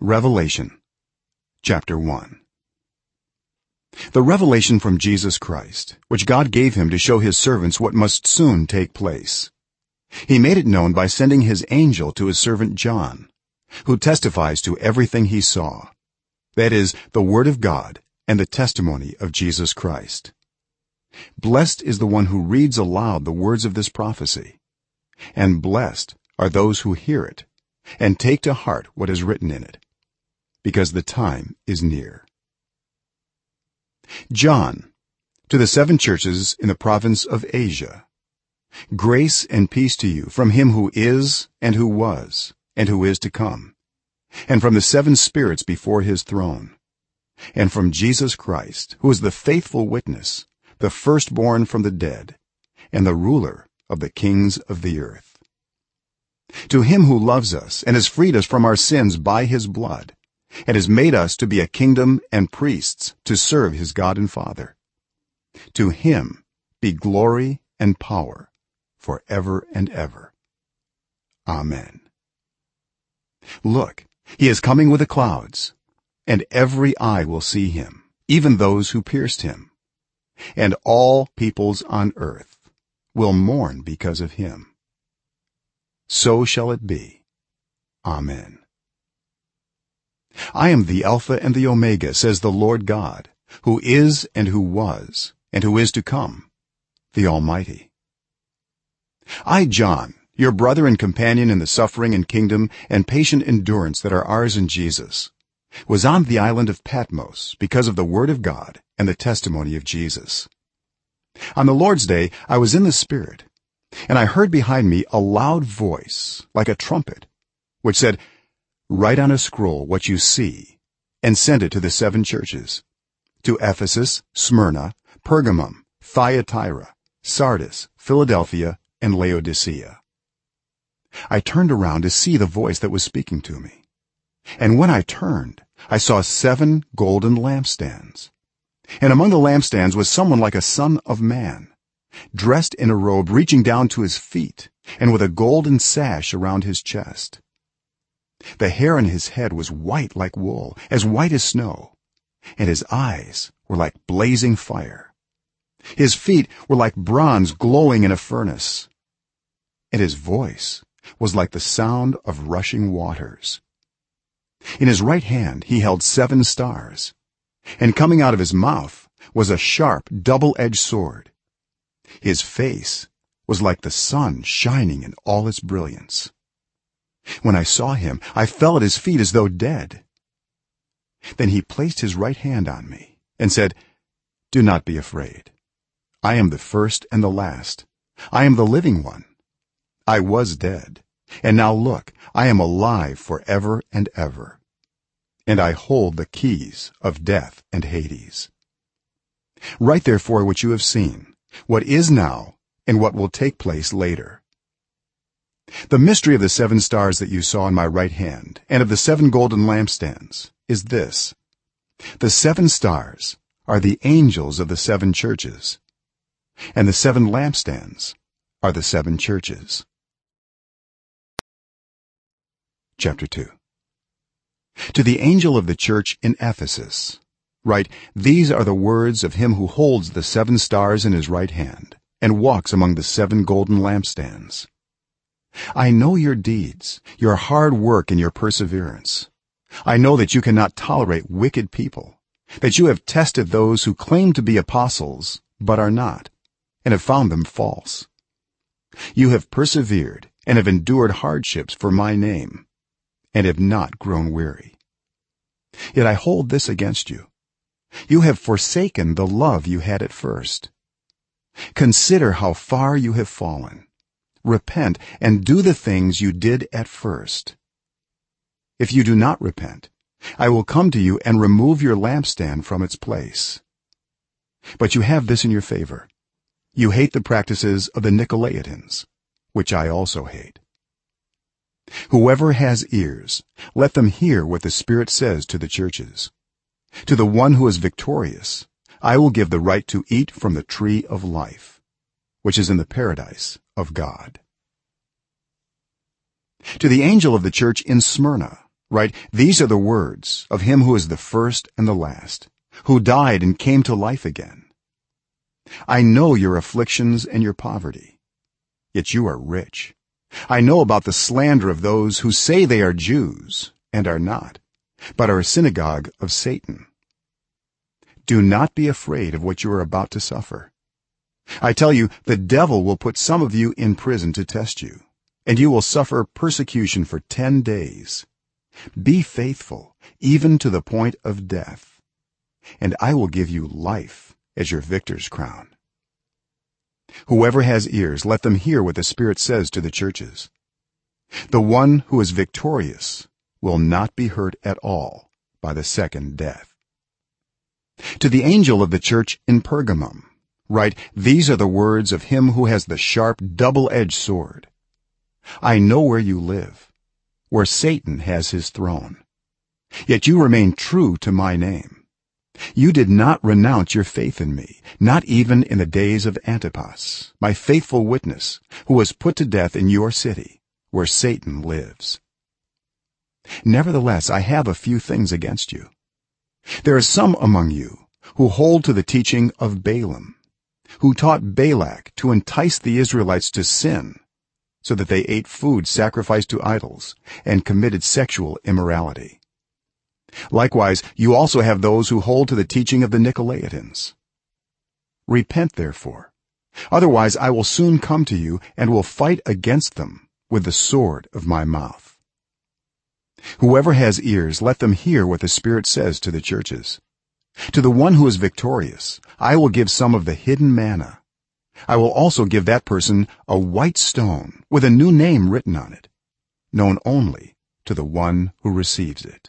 Revelation chapter 1. The revelation from Jesus Christ, which God gave him to show his servants what must soon take place. He made it known by sending his angel to his servant John, who testifies to everything he saw, that is, the word of God and the testimony of Jesus Christ. Blessed is the one who reads aloud the words of this prophecy, and blessed are those who hear it and take to heart what is written in it, because the time is near. John, to the 7 churches in the province of Asia: grace and peace to you from him who is and who was and who is to come, and from the 7 spirits before his throne, and from Jesus Christ, who is the faithful witness, the firstborn from the dead, and the ruler of the kings of the earth. To him who loves us and has freed us from our sins by his blood, and has made us to be a kingdom and priests to serve his God and Father, to him be glory and power forever and ever. Amen. Look, he is coming with the clouds, and every eye will see him, even those who pierced him, and all peoples on earth will mourn because of him. So shall it be. Amen. I am the Alpha and the Omega, says the Lord God, who is and who was and who is to come, the Almighty. I, John, your brother and companion in the suffering and kingdom and patient endurance that are ours in Jesus, was on the island of Patmos because of the word of God and the testimony of Jesus. On the Lord's day I was in the Spirit, and I heard behind me a loud voice like a trumpet, which said, "Write on a scroll what you see and send it to the 7 churches, to Ephesus, Smyrna, Pergamum, Thyatira, Sardis, Philadelphia, and Laodicea." I turned around to see the voice that was speaking to me, and when I turned I saw 7 golden lampstands, and among the lampstands was someone like a son of man, dressed in a robe reaching down to his feet and with a golden sash around his chest. The hair on his head was white like wool, as white as snow, and his eyes were like blazing fire. His feet were like bronze glowing in a furnace, and his voice was like the sound of rushing waters. In his right hand he held 7 stars, and coming out of his mouth was a sharp double-edged sword. His face was like the sun shining in all its brilliance. When I saw him, I fell at his feet as though dead. Then he placed his right hand on me and said, "Do not be afraid. I am the first and the last. I am the living one. I was dead, and now look, I am alive forever and ever, and I hold the keys of death and Hades. Write therefore what you have seen, what is now, and what will take place later." The mystery of the 7 stars that you saw in my right hand and of the 7 golden lampstands is this: the 7 stars are the angels of the 7 churches, and the 7 lampstands are the 7 churches. Chapter 2. To the angel of the church in Ephesus write, "These are the words of him who holds the 7 stars in his right hand and walks among the 7 golden lampstands. I know your deeds, your hard work and your perseverance. I know that you cannot tolerate wicked people, that you have tested those who claim to be apostles but are not, and have found them false. You have persevered and have endured hardships for my name, and have not grown weary. Yet I hold this against you: you have forsaken the love you had at first. Consider how far you have fallen. Repent and do the things you did at first. If you do not repent, I will come to you and remove your lampstand from its place. But you have this in your favor: you hate the practices of the Nicolaitans, which I also hate. Whoever has ears, let them hear what the Spirit says to the churches. To the one who is victorious, I will give the right to eat from the tree of life, which is in the paradise of God. To the angel of the church in Smyrna right? These are the words of him who is the first and the last, who died and came to life again. I know your afflictions and your poverty, yet you are rich. I know about the slander of those who say they are Jews and are not, but are a synagogue of Satan. Do not be afraid of what you are about to suffer. I tell you, the devil will put some of you in prison to test you, and you will suffer persecution for 10 days. Be faithful even to the point of death, and I will give you life as your victor's crown. Whoever has ears, let them hear what the Spirit says to the churches. The one who is victorious will not be hurt at all by the second death. To the angel of the church in Pergamum write, these are the words of him who has the sharp double-edged sword. I know where you live, where Satan has his throne, yet you remain true to my name. You did not renounce your faith in me, not even in the days of Antipas, my faithful witness, who was put to death in your city, where Satan lives. Nevertheless, I have a few things against you. There are some among you who hold to the teaching of Balaam, who taught Balak to entice the Israelites to sin, so that they ate food sacrificed to idols and committed sexual immorality. Likewise, you also have those who hold to the teaching of the Nicolaitans. Repent, therefore, otherwise I will soon come to you and will fight against them with the sword of my mouth. Whoever has ears, let them hear what the Spirit says to the churches. To the one who is victorious, I will give some of the hidden manna. I will also give that person a white stone with a new name written on it, known only to the one who receives it.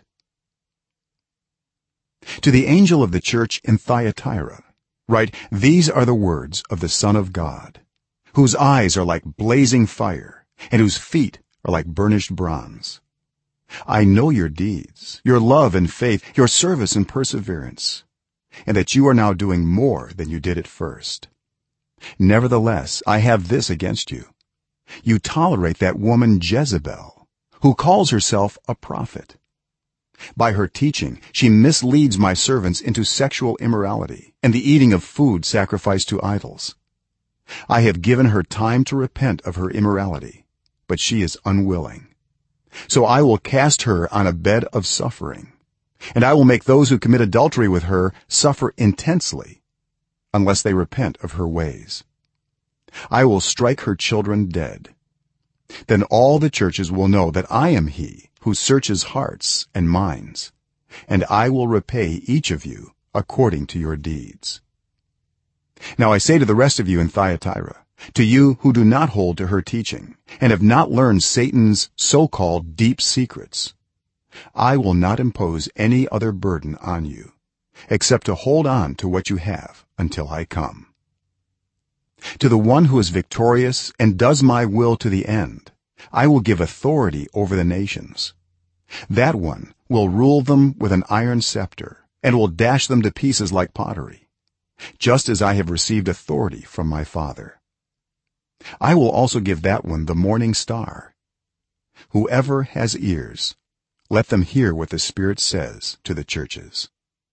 To the angel of the church in Thyatira write, these are the words of the Son of God, whose eyes are like blazing fire and whose feet are like burnished bronze. I know your deeds, your love and faith, your service and perseverance, and that you are now doing more than you did at first. Nevertheless, I have this against you. You tolerate that woman Jezebel, who calls herself a prophet. By her teaching, she misleads my servants into sexual immorality and the eating of food sacrificed to idols. I have given her time to repent of her immorality, but she is unwilling. So I will cast her on a bed of suffering, and I will make those who commit adultery with her suffer intensely, unless they repent of her ways. I will strike her children dead. Then all the churches will know that I am he who searches hearts and minds, and I will repay each of you according to your deeds. Now I say to the rest of you in Thyatira, to you who do not hold to her teaching and have not learned Satan's so-called deep secrets, I will not impose any other burden on you except to hold on to what you have until I come. To the one who is victorious and does my will to the end, I will give authority over the nations. That one will rule them with an iron scepter and will dash them to pieces like pottery, just as I have received authority from my Father. I will also give that one the morning star. Whoever has ears, let them hear what the Spirit says to the churches.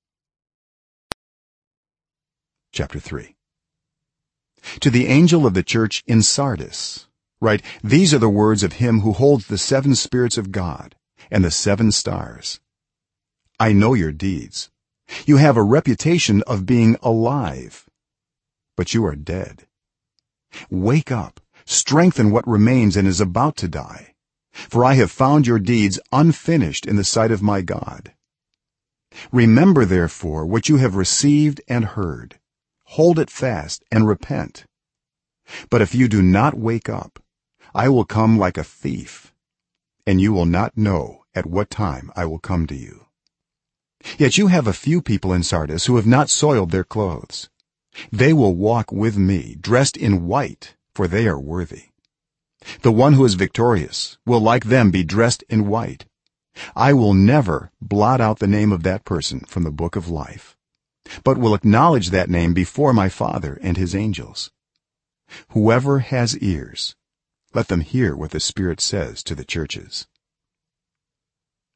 Chapter 3. To the angel of the church in Sardis write, these are the words of him who holds the 7 spirits of God and the 7 stars. I know your deeds. You have a reputation of being alive, but you are dead. Wake up, strengthen what remains and is about to die, for I have found your deeds unfinished in the sight of my God. Remember therefore what you have received and heard. Hold it fast and repent. But if you do not wake up, I will come like a thief, and you will not know at what time I will come to you. Yet you have a few people in Sardis who have not soiled their clothes. They will walk with me dressed in white, for they are worthy. The one who is victorious will like them be dressed in white. I will never blot out the name of that person from the book of life, but will acknowledge that name before my Father and his angels. Whoever has ears, let them hear what the Spirit says to the churches.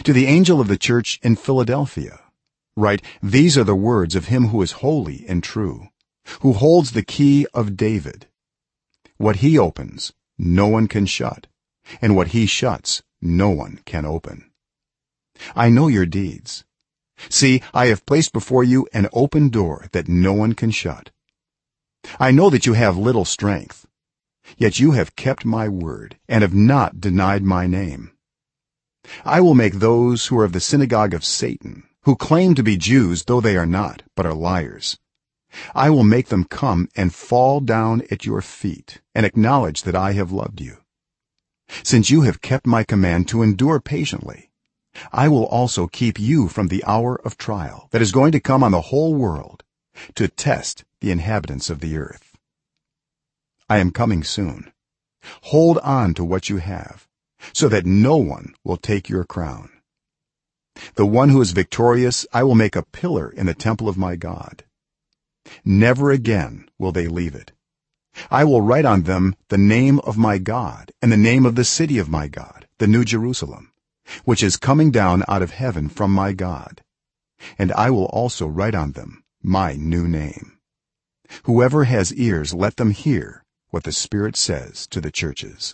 to the angel of the church in Philadelphia write, these are the words of him who is holy and true, who holds the key of David. What he opens no one can shut, and what he shuts no one can open. I know your deeds. See, I have placed before you an open door that no one can shut. I know that you have little strength, yet you have kept my word and have not denied my name. I will make those who are of the synagogue of Satan, who claim to be Jews though they are not but are liars, I will make them come and fall down at your feet and acknowledge that I have loved you. Since you have kept my command to endure patiently, I will also keep you from the hour of trial that is going to come on the whole world to test the inhabitants of the earth. I am coming soon. Hold on to what you have, so that no one will take your crown. The one who is victorious I will make a pillar in the temple of my God. Never again will they leave it. I will write on them the name of my God and the name of the city of my God, the New Jerusalem, which is coming down out of heaven from my God, and I will also write on them my new name. Whoever has ears, let them hear what the Spirit says to the churches.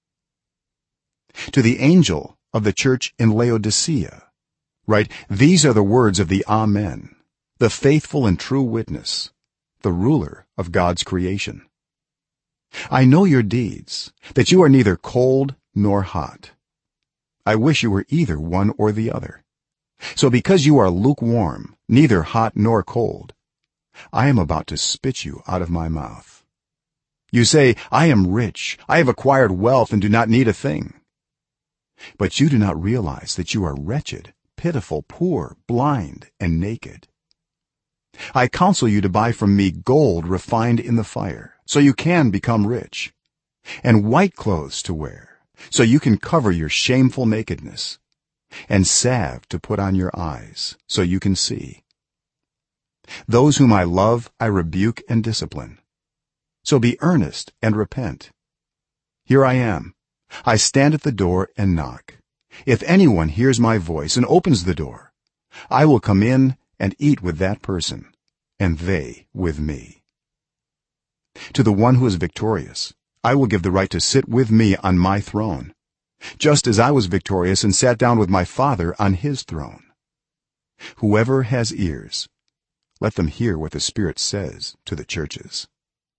To the angel of the church in Laodicea write, these are the words of the Amen, the faithful and true witness, the ruler of God's creation. I know your deeds, that you are neither cold nor hot. I wish you were either one or the other. So because you are lukewarm, neither hot nor cold, I am about to spit you out of my mouth. You say, I am rich, I have acquired wealth and do not need a thing. But you do not realize that you are wretched, pitiful, poor, blind, and naked. I counsel you to buy from me gold refined in the fire, so you can become rich, and white clothes to wear, so you can cover your shameful nakedness, and salve to put on your eyes, so you can see. Those whom I love I rebuke and discipline. So be earnest and repent. Here I am. I stand at the door and knock. If anyone hears my voice and opens the door, I will come in and eat with that person, and they with me. To the one who is victorious, I will give the right to sit with me on my throne, just as I was victorious and sat down with my Father on his throne. Whoever has ears, let them hear what the Spirit says to the churches.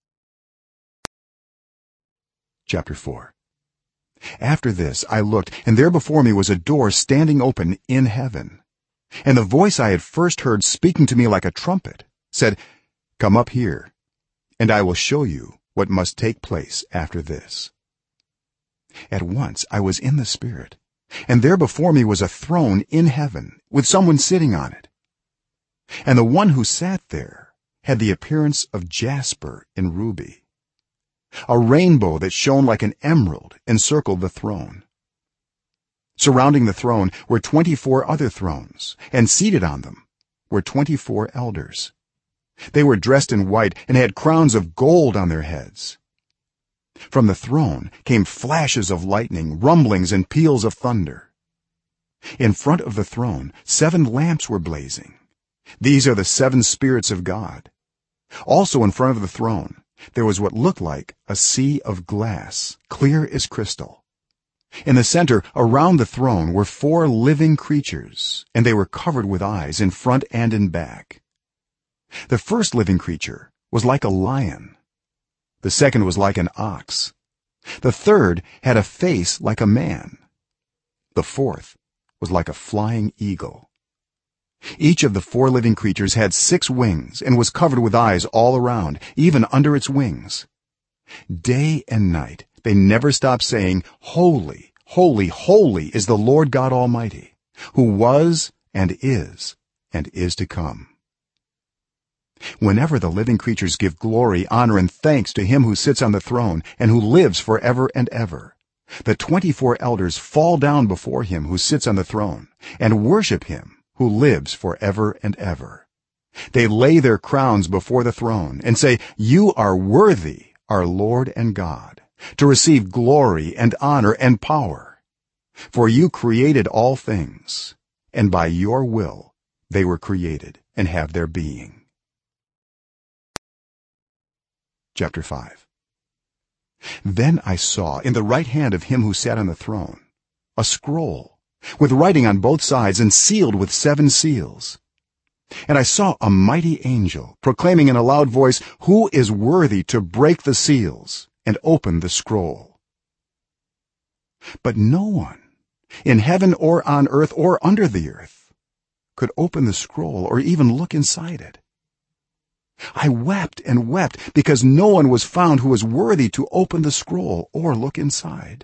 Chapter 4. After this I looked, and there before me was a door standing open in heaven. And the voice I had first heard speaking to me like a trumpet said, come up here, and I will show you what must take place after this. At once I was in the Spirit, and there before me was a throne in heaven with someone sitting on it. And the one who sat there had the appearance of jasper and ruby. A rainbow that shone like an emerald encircled the throne. Surrounding the throne were 24 other thrones, and seated on them were 24 elders. They were dressed in white and had crowns of gold on their heads. From the throne came flashes of lightning, rumblings, and peals of thunder. In front of the throne 7 lamps were blazing. These are the 7 spirits of God. Also in front of the throne there was what looked like a sea of glass, clear as crystal. In the center, around the throne, were 4 living creatures, and they were covered with eyes in front and in back. The first living creature was like a lion. The second was like an ox. The third had a face like a man. The fourth was like a flying eagle. Each of the 4 living creatures had 6 wings and was covered with eyes all around, even under its wings. Day and night they never stopped saying, holy, holy, holy is the Lord God Almighty, who was and is to come. Whenever the living creatures give glory, honor, and thanks to him who sits on the throne and who lives forever and ever, the 24 elders fall down before him who sits on the throne and worship him who lives forever and ever. They lay their crowns before the throne and say, you are worthy, our Lord and God, to receive glory and honor and power, for you created all things, and by your will they were created and have their being. Chapter 5. Then I saw in the right hand of him who sat on the throne a scroll with writing on both sides and sealed with 7 seals. And I saw a mighty angel proclaiming in a loud voice, "Who is worthy to break the seals and open the scroll?" But no one in heaven or on earth or under the earth could open the scroll or even look inside it. I wept and wept because no one was found who was worthy to open the scroll or look inside.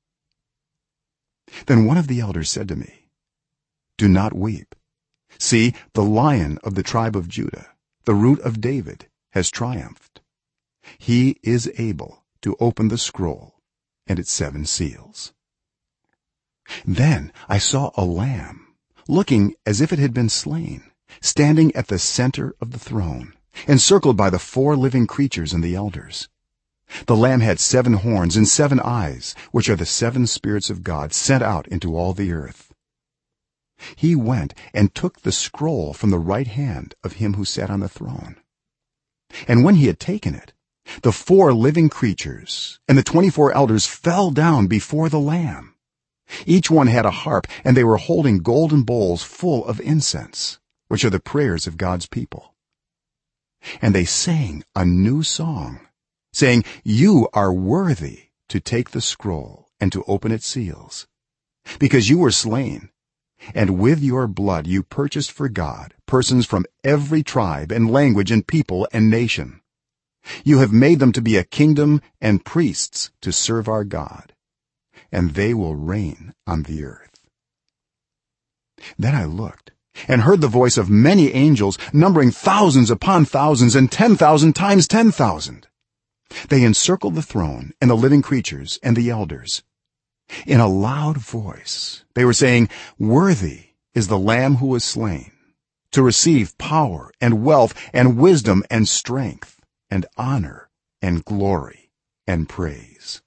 Then one of the elders said to me, "Do not weep. See, the Lion of the tribe of Judah, the Root of David, has triumphed. He is able to open the scroll and its 7 seals." Then I saw a lamb, looking as if it had been slain, standing at the center of the throne, encircled by the 4 living creatures and the elders. The lamb had 7 horns and 7 eyes, which are the 7 spirits of God sent out into all the earth. He went and took the scroll from the right hand of him who sat on the throne. And when he had taken it, the 4 living creatures and the 24 elders fell down before the lamb. Each one had a harp, and they were holding golden bowls full of incense, which are the prayers of God's people. And they sang a new song, saying, "You are worthy to take the scroll and to open its seals, because you were slain, and with your blood you purchased for God persons from every tribe and language and people and nation. You have made them to be a kingdom and priests to serve our God, and they will reign on the earth." Then I looked and heard the voice of many angels, numbering thousands upon thousands and 10,000 times 10,000. They encircled the throne and the living creatures and the elders. In a loud voice they were saying, "Worthy is the Lamb who was slain to receive power and wealth and wisdom and strength and honor and glory and praise."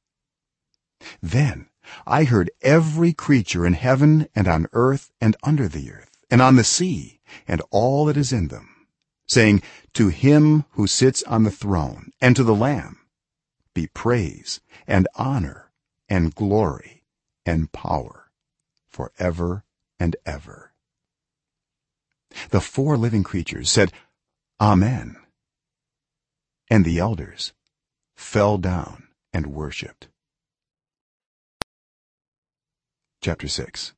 Then I heard every creature in heaven and on earth and under the earth and on the sea and all that is in them, saying, "To him who sits on the throne and to the Lamb be praise and honor and glory and power forever and ever." The 4 living creatures said, "Amen." And the elders fell down and worshipped. Chapter 6.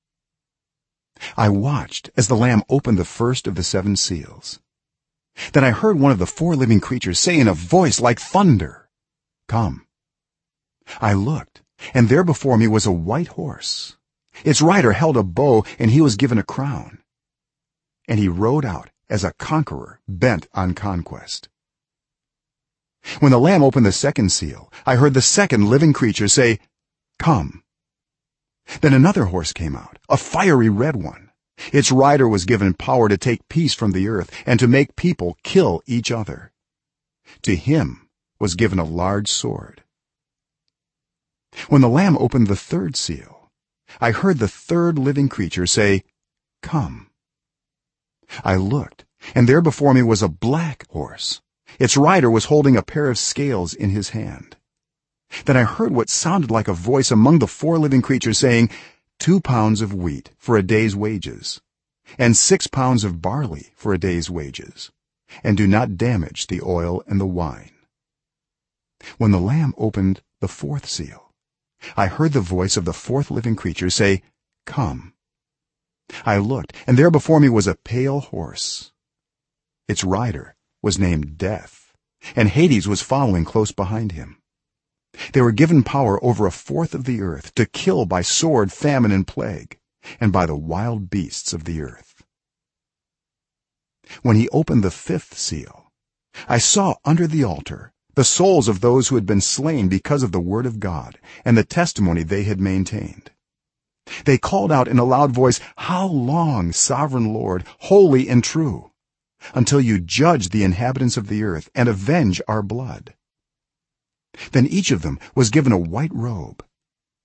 I watched as the lamb opened the first of the 7 seals. Then I heard one of the 4 living creatures say in a voice like thunder, "Come." I looked, and there before me was a white horse. Its rider held a bow, and he was given a crown. And he rode out as a conqueror bent on conquest. When the lamb opened the 2nd seal, I heard the 2nd living creature say, "Come." Then another horse came out, a fiery red one. Its rider was given power to take peace from the earth and to make people kill each other. To him was given a large sword. When the lamb opened the 3rd seal, I heard the 3rd living creature say, "Come." I looked, and there before me was a black horse. Its rider was holding a pair of scales in his hand. Then I heard what sounded like a voice among the 4 living creatures saying, 2 pounds of wheat for a day's wages, and 6 pounds of barley for a day's wages, and do not damage the oil and the wine." When the lamb opened the 4th seal, I heard the voice of the 4th living creature say, "Come." I looked, and there before me was a pale horse. Its rider was named Death, and Hades was following close behind him. They were given power over 1/4 of the earth to kill by sword, famine, and plague, and by the wild beasts of the earth. When he opened the 5th seal, I saw under the altar the souls of those who had been slain because of the word of God and the testimony they had maintained. They called out in a loud voice, "How long, sovereign Lord, holy and true, until you judge the inhabitants of the earth and avenge our blood?" Then each of them was given a white robe,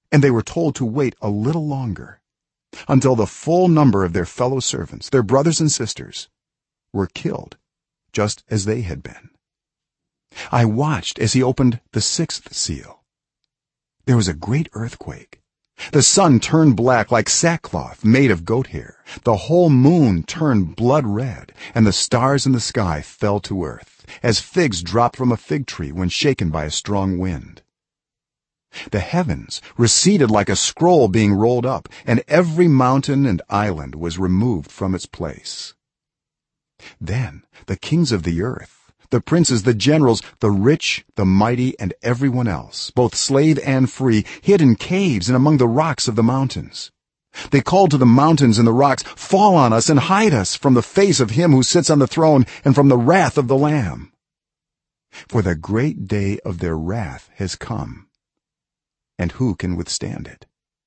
and they were told to wait a little longer until the full number of their fellow servants, their brothers and sisters, were killed just as they had been. I watched as he opened the 6th seal. There was a great earthquake. The sun turned black like sackcloth made of goat hair. The whole moon turned blood red, and the stars in the sky fell to earth, as figs dropped from a fig tree when shaken by a strong wind. The heavens receded like a scroll being rolled up, and every mountain and island was removed from its place. Then the kings of the earth, the princes, the generals, the rich, the mighty, and everyone else, both slave and free, hid in caves and among the rocks of the mountains. They called to the mountains and the rocks, "Fall on us and hide us from the face of him who sits on the throne and from the wrath of the Lamb. For the great day of their wrath has come, and who can withstand it?"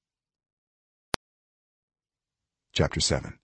Chapter 7.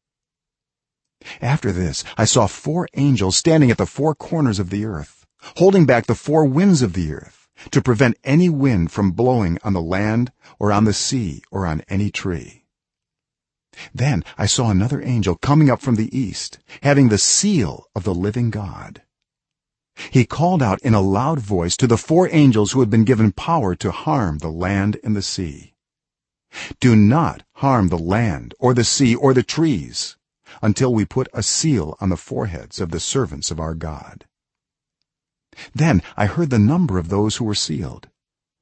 After this I saw 4 angels standing at the 4 corners of the earth, holding back the 4 winds of the earth, to prevent any wind from blowing on the land or on the sea or on any tree. Then I saw another angel coming up from the east, having the seal of the living God. He called out in a loud voice to the 4 angels who had been given power to harm the land and the sea, "Do not harm the land or the sea or the trees until we put a seal on the foreheads of the servants of our God." Then I heard the number of those who were sealed: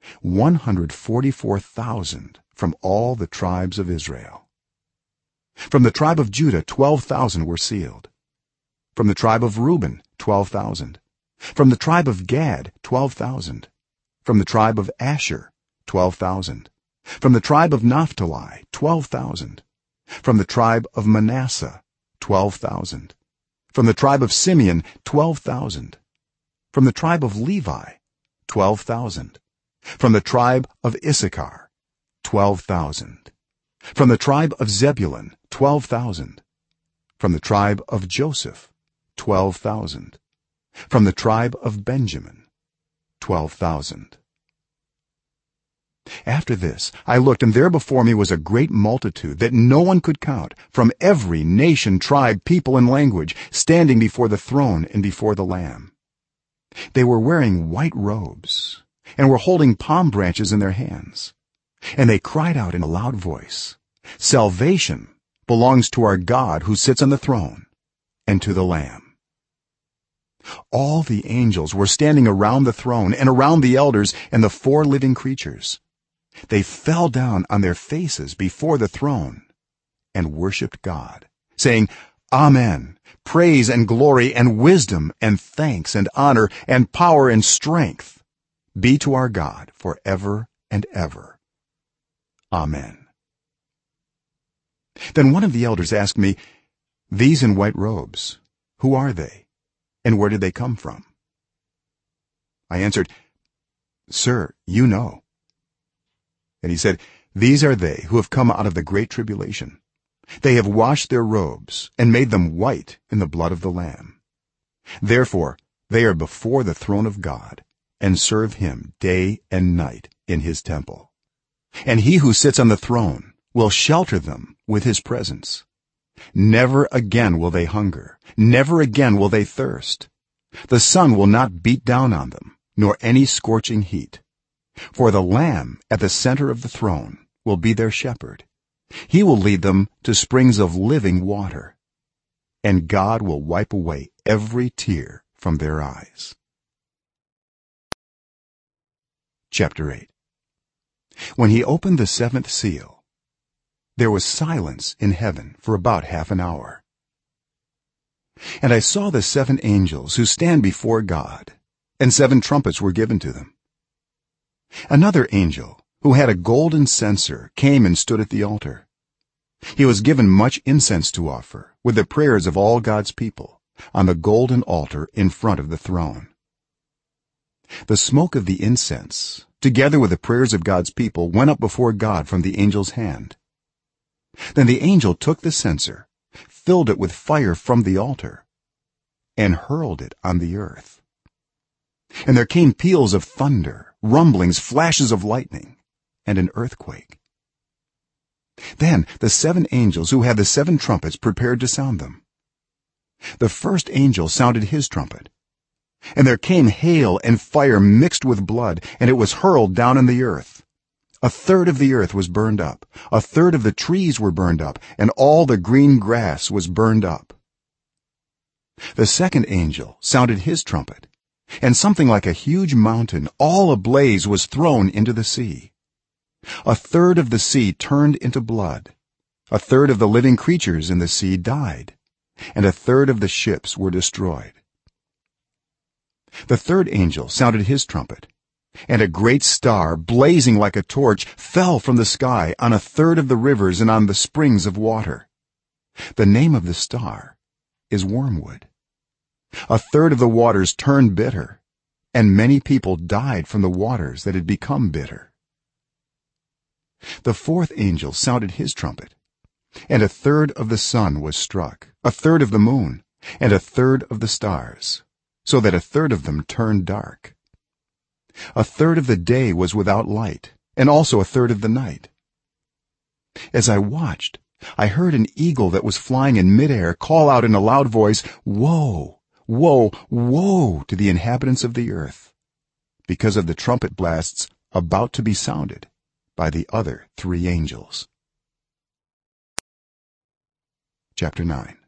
144,000 from all the tribes of Israel. From the tribe of Judah 12,000 were sealed. From the tribe of Reuben 12,000. From the tribe of Gad 12,000. From the tribe of Asher 12,000. From the tribe of Naphtali 12,000. From the tribe of Manasseh 12,000. From the tribe of Simeon 12,000. From the tribe of Levi 12,000. From the tribe of Issachar 12,000. From the tribe of Zebulun 12,000. From the tribe of Joseph 12,000. From the tribe of Benjamin 12,000. After this I looked, and there before me was a great multitude that no one could count, from every nation, tribe, people, and language, standing before the throne and before the Lamb. They were wearing white robes and were holding palm branches in their hands, and they cried out in a loud voice, "Salvation belongs to our God who sits on the throne and to the Lamb." All the angels were standing around the throne and around the elders and the 4 living creatures. They fell down on their faces before the throne and worshiped God, saying, "Amen. Praise and glory and wisdom and thanks and honor and power and strength be to our God forever and ever. Amen." Then one of the elders asked me, "These in white robes, who are they, and where did they come from?" I answered, "Sir, you know." And he said, "These are they who have come out of the great tribulation. They have washed their robes and made them white in the blood of the Lamb. Therefore they are before the throne of God and serve him day and night in his temple. And he who sits on the throne will shelter them with his presence. Never again will they hunger, never again will they thirst. The sun will not beat down on them, nor any scorching heat. For the Lamb at the center of the throne will be their shepherd. He will lead them to springs of living water, and God will wipe away every tear from their eyes." Chapter 8. When he opened the 7th seal, there was silence in heaven for about half an hour. And I saw the 7 angels who stand before God, and 7 trumpets were given to them. Another angel, who had a golden censer, came and stood at the altar. He was given much incense to offer, with the prayers of all God's people, on the golden altar in front of the throne. The smoke of the incense, together with the prayers of God's people, went up before God from the angel's hand. Then the angel took the censer, filled it with fire from the altar, and hurled it on the earth. And there came peals of thunder, rumblings, flashes of lightning, and an earthquake. Then the 7 angels who had the 7 trumpets prepared to sound them. The first angel sounded his trumpet, and there came hail and fire mixed with blood, and it was hurled down on the earth. A third of the earth was burned up, a third of the trees were burned up, and all the green grass was burned up. The second angel sounded his trumpet, and something like a huge mountain all ablaze was thrown into the sea. A third of the sea turned into blood, a third of the living creatures in the sea died, and a third of the ships were destroyed. The third angel sounded his trumpet, and a great star blazing like a torch fell from the sky on a third of the rivers and on the springs of water. The name of the star is Wormwood. A third of the waters turned bitter, and many people died from the waters that had become bitter. The fourth angel sounded his trumpet, and a third of the sun was struck, a third of the moon, and a third of the stars, so that a third of them turned dark. A third of the day was without light, and also a third of the night. As I watched, I heard an eagle that was flying in midair call out in a loud voice, "Woe, woe, woe to the inhabitants of the earth, because of the trumpet blasts about to be sounded by the other 3 angels." Chapter 9.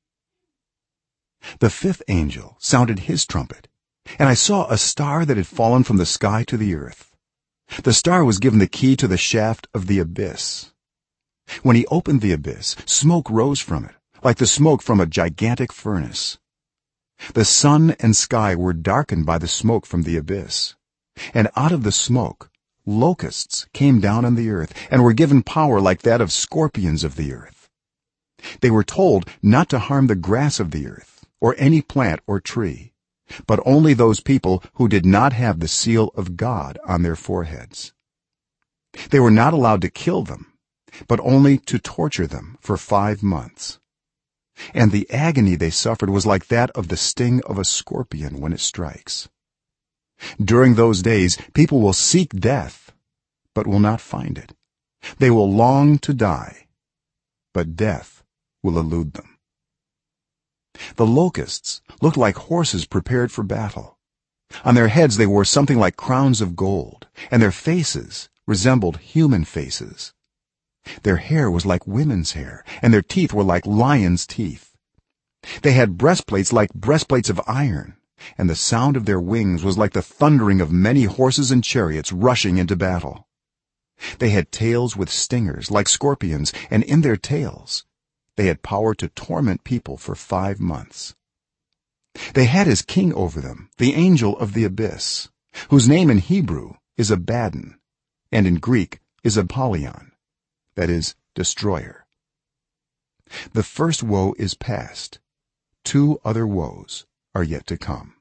The fifth angel sounded his trumpet, and I saw a star that had fallen from the sky to the earth. The star was given the key to the shaft of the abyss. When he opened the abyss, smoke rose from it, like the smoke from a gigantic furnace. The sun and sky were darkened by the smoke from the abyss, and out of the smoke locusts came down on the earth and were given power like that of scorpions of the earth. They were told not to harm the grass of the earth or any plant or tree, but only those people who did not have the seal of God on their foreheads. They were not allowed to kill them, but only to torture them for 5 months. And the agony they suffered was like that of the sting of a scorpion when it strikes. During those days people will seek death, but will not find it. They will long to die, but death will elude them. The locusts looked like horses prepared for battle. On their heads they wore something like crowns of gold, and their faces resembled human faces. Their hair was like women's hair, and their teeth were like lions' teeth. They had breastplates like breastplates of iron, and the sound of their wings was like the thundering of many horses and chariots rushing into battle. They had tails with stingers like scorpions, and in their tails they had power to torment people for 5 months. They had as king over them the angel of the abyss, whose name in Hebrew is Abaddon, and in Greek is Apollyon, that is, destroyer. The first woe is past. 2 other woes are yet to come.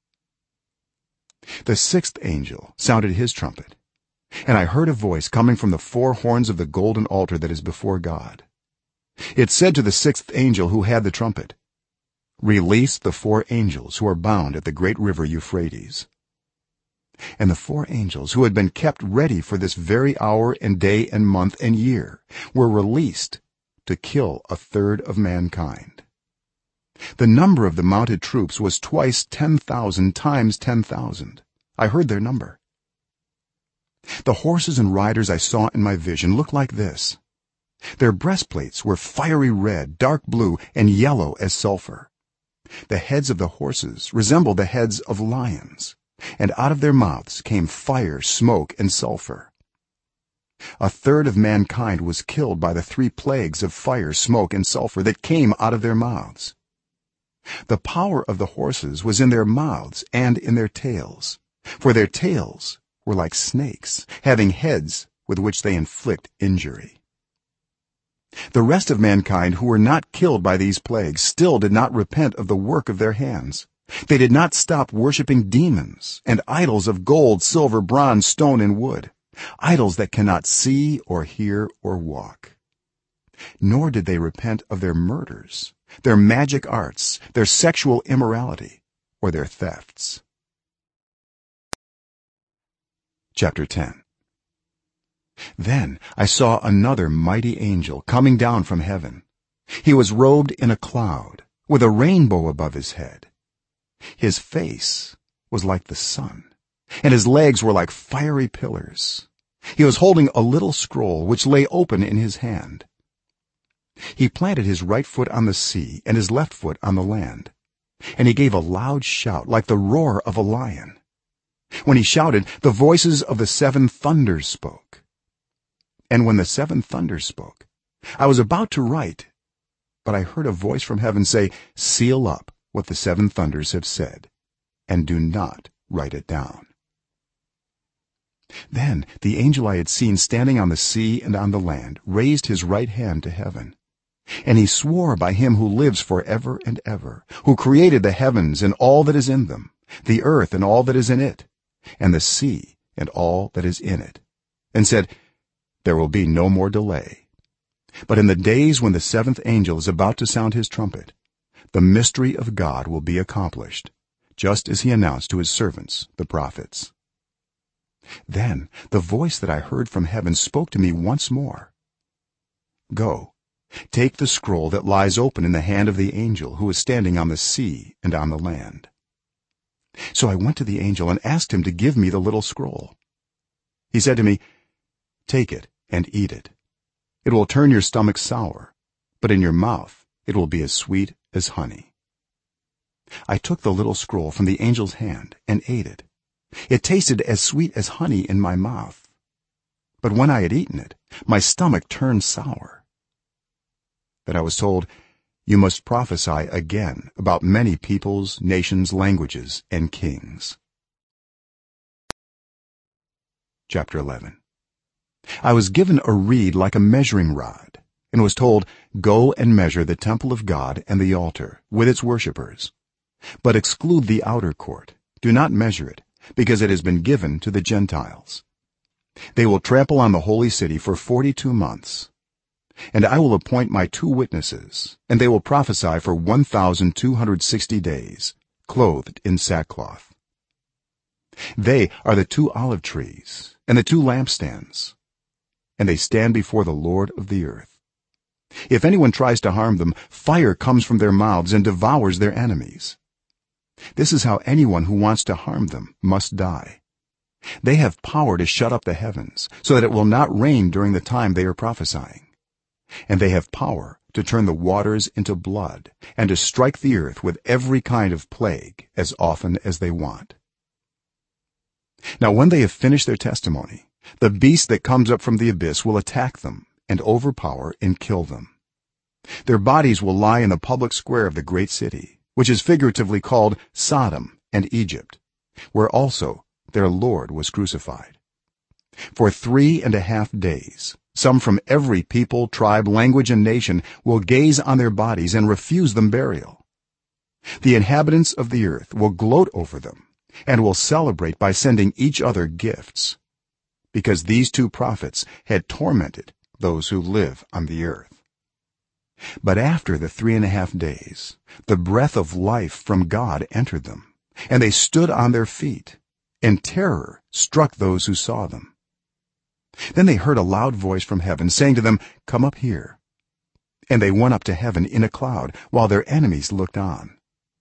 The sixth angel sounded his trumpet, and I heard a voice coming from the 4 horns of the golden altar that is before God. It said to the 6th angel who had the trumpet, "Release the 4 angels who are bound at the great river Euphrates." And the 4 angels who had been kept ready for this very hour and day and month and year were released to kill a third of mankind. The number of the mounted troops was twice 10,000 times 10,000. I heard their number. The horses and riders I saw in my vision looked like this. Their breastplates were fiery red, dark blue, and yellow as sulfur. The heads of the horses resembled the heads of lions, and out of their mouths came fire, smoke, and sulfur. A third of mankind was killed by the 3 plagues of fire, smoke, and sulfur that came out of their mouths. The power of the horses was in their mouths and in their tails, for their tails were like snakes, having heads with which they inflict injury. The rest of mankind who were not killed by these plagues still did not repent of the work of their hands. They did not stop worshiping demons and idols of gold, silver, bronze, stone, and wood, idols that cannot see or hear or walk. Nor did they repent of their murders, their magic arts, their sexual immorality, or their thefts. Chapter 10. then I saw another mighty angel coming down from heaven. He was robed in a cloud, with a rainbow above his head. His face was like the sun, and his legs were like fiery pillars. He was holding a little scroll which lay open in his hand. He planted his right foot on the sea and his left foot on the land, and he gave a loud shout like the roar of a lion. When he shouted, the voices of the seven thunders spoke. And when the seven thunders spoke, I was about to write, but I heard a voice from heaven say, "Seal up what the seven thunders have said, and do not write it down." Then the angel I had seen standing on the sea and on the land raised his right hand to heaven, and he swore by him who lives forever and ever, who created the heavens and all that is in them, the earth and all that is in it, and the sea and all that is in it, and said, "There will be no more delay, but in the days when the seventh angel is about to sound his trumpet, the mystery of God will be accomplished, just as he announced to his servants the prophets." Then the voice that I heard from heaven spoke to me once more, "Go, take the scroll that lies open in the hand of the angel who is standing on the sea and on the land." So I went to the angel and asked him to give me the little scroll. He said to me, "Take it and eat it. It will turn your stomach sour, but in your mouth it will be as sweet as honey." I took the little scroll from the angel's hand and ate it. It tasted as sweet as honey in my mouth, but when I had eaten it, my stomach turned sour. Then I was told, "You must prophesy again about many peoples, nations, languages, and kings." Chapter 11. I was given a reed like a measuring rod, and was told, "Go and measure the temple of God and the altar with its worshippers, but exclude the outer court. Do not measure it, because it has been given to the Gentiles. They will trample on the holy city for 42 months. And I will appoint my 2 witnesses, and they will prophesy for 1260 days, clothed in sackcloth. They are the 2 olive trees and the 2 lampstands, and they stand before the Lord of the earth. If anyone tries to harm them, fire comes from their mouths and devours their enemies. This is how anyone who wants to harm them must die. They have power to shut up the heavens so that it will not rain during the time they are prophesying, and they have power to turn the waters into blood and to strike the earth with every kind of plague as often as they want. Now when they have finished their testimony, the beast that comes up from the abyss will attack them and overpower and kill them. Their bodies will lie in the public square of the great city, which is figuratively called Sodom and Egypt, where also their Lord was crucified. For 3.5 days some from every people, tribe, language, and nation will gaze on their bodies and refuse them burial. The inhabitants of the earth will gloat over them and will celebrate by sending each other gifts, because these 2 prophets had tormented those who live on the earth. But after the 3.5 days the breath of life from God entered them, and they stood on their feet, and terror struck those who saw them. Then they heard a loud voice from heaven saying to them, "Come up here." And they went up to heaven in a cloud, while their enemies looked on.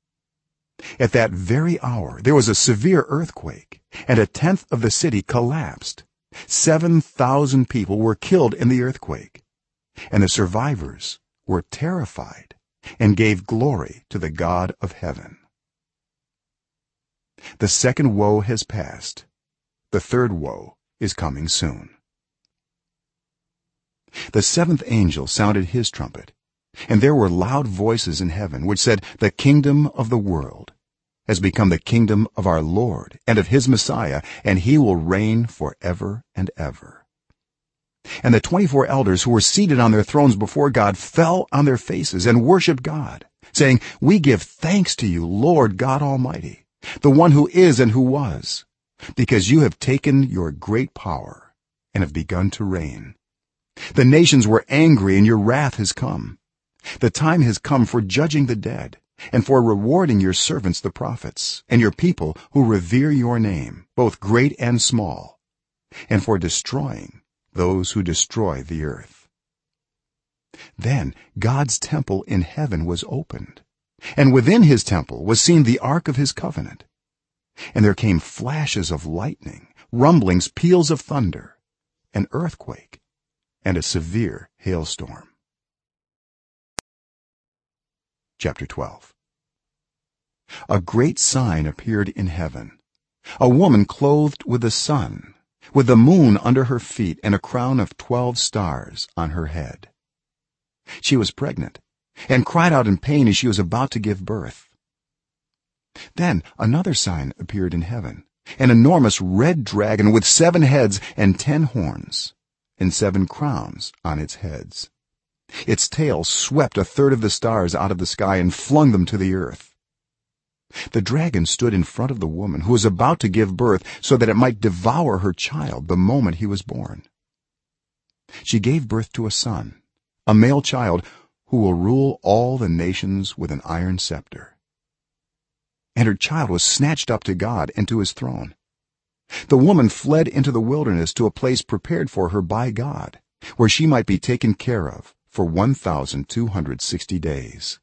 At that very hour there was a severe earthquake, and 1/10 of the city collapsed. 7,000 people were killed in the earthquake, and the survivors were terrified and gave glory to the God of heaven. The second woe has passed. The third woe is coming soon. The 7th angel sounded his trumpet, and there were loud voices in heaven which said, "The kingdom of the world has become the kingdom of our Lord and of his Messiah, and he will reign forever and ever." And the 24 elders who were seated on their thrones before God fell on their faces and worshiped God, saying, "We give thanks to you, Lord God Almighty, the one who is and who was, because you have taken your great power and have begun to reign. The nations were angry and your wrath has come. The time has come for judging the dead and for rewarding your servants the prophets and your people who revere your name, both great and small, and for destroying those who destroy the earth. Then God's temple in heaven was opened, and within his temple was seen the ark of his covenant. And there came flashes of lightning, rumblings, peals of thunder, an earthquake, and a severe hailstorm. Chapter 12. A great sign appeared in heaven: a woman clothed with the sun, with the moon under her feet and a crown of 12 stars on her head. She was pregnant and cried out in pain as she was about to give birth. Then another sign appeared in heaven: an enormous red dragon with 7 heads and 10 horns and 7 crowns on its heads. Its tail swept a third of the stars out of the sky and flung them to the earth. The dragon stood in front of the woman who was about to give birth, so that it might devour her child the moment he was born. She gave birth to a son, a male child, who will rule all the nations with an iron scepter. And her child was snatched up to God and to his throne. The woman fled into the wilderness to a place prepared for her by God, where she might be taken care of for 1260 days.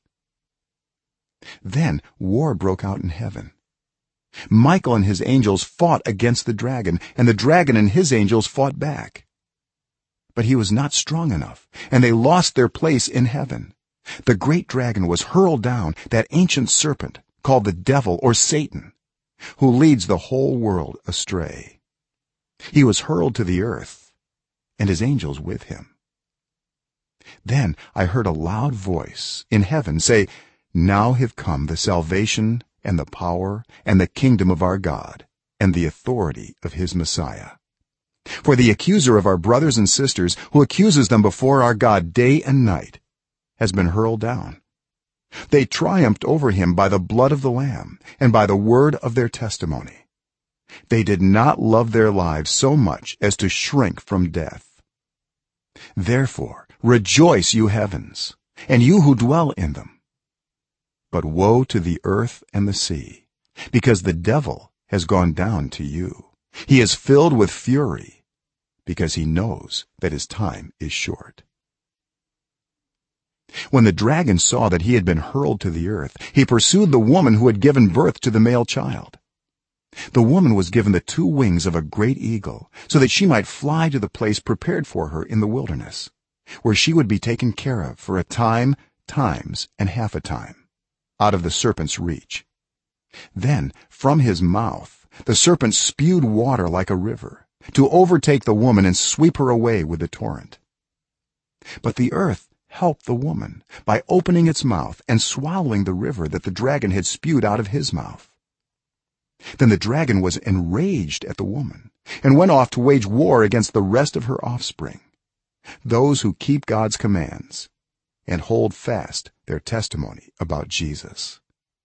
Then war broke out in heaven. Michael and his angels fought against the dragon, and the dragon and his angels fought back. But he was not strong enough, and they lost their place in heaven. The great dragon was hurled down, that ancient serpent called the devil or Satan, who leads the whole world astray. He was hurled to the earth, and his angels with him. Then I heard a loud voice in heaven say, "Now have come the salvation and the power and the kingdom of our God and the authority of his Messiah. For the accuser of our brothers and sisters, who accuses them before our God day and night, has been hurled down. They triumphed over him by the blood of the Lamb and by the word of their testimony. They did not love their lives so much as to shrink from death. Therefore rejoice, you heavens, and you who dwell in them. But woe to the earth and the sea, because the devil has gone down to you. He is filled with fury, because he knows that his time is short." When the dragon saw that he had been hurled to the earth, he pursued the woman who had given birth to the male child. The woman was given the 2 wings of a great eagle, so that she might fly to the place prepared for her in the wilderness, where she would be taken care of for a time, times, and half a time, out of the serpent's reach. Then from his mouth the serpent spewed water like a river, to overtake the woman and sweep her away with the torrent. But the earth helped the woman by opening its mouth and swallowing the river that the dragon had spewed out of his mouth. Then the dragon was enraged at the woman and went off to wage war against the rest of her offspring, those who keep God's commands and hold fast their testimony about Jesus.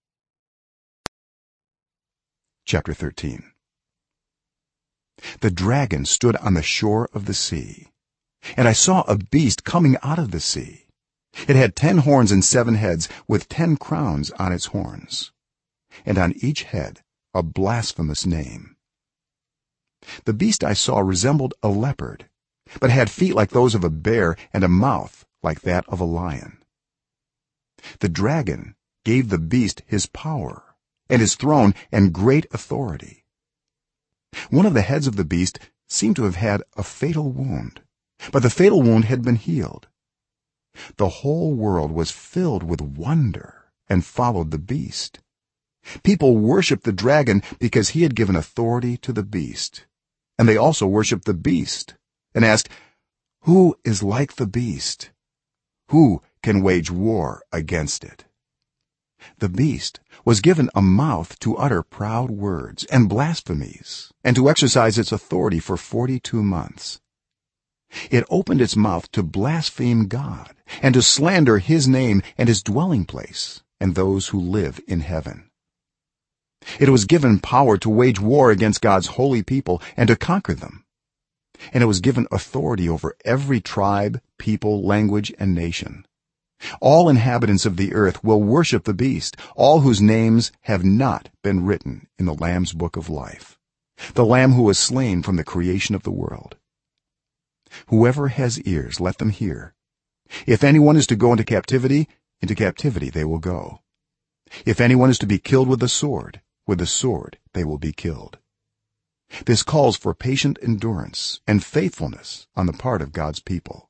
Chapter 13. The dragon stood on the shore of the sea, and I saw a beast coming out of the sea. It had 10 horns and 7 heads, with 10 crowns on its horns, and on each head a blasphemous name. The beast I saw resembled a leopard, but had feet like those of a bear and a mouth like that of a lion. The dragon gave the beast his power and his throne and great authority. One of the heads of the beast seemed to have had a fatal wound, but the fatal wound had been healed. The whole world was filled with wonder and followed the beast. People worshiped the dragon because he had given authority to the beast, and they also worshiped the beast and asked, "Who is like the beast? Who can wage war against it?" The beast was given a mouth to utter proud words and blasphemies, and to exercise its authority for 42 months. It opened its mouth to blaspheme God and to slander his name and his dwelling place and those who live in heaven. It was given power to wage war against God's holy people and to conquer them, and it was given authority over every tribe, people, language, and nation. All inhabitants of the earth will worship the beast, all whose names have not been written in the Lamb's book of life, the Lamb who was slain from the creation of the world. whoever has ears, let them hear. If anyone is to go into captivity they will go. If anyone is to be killed with the sword they will be killed. This calls for patient endurance and faithfulness on the part of God's people.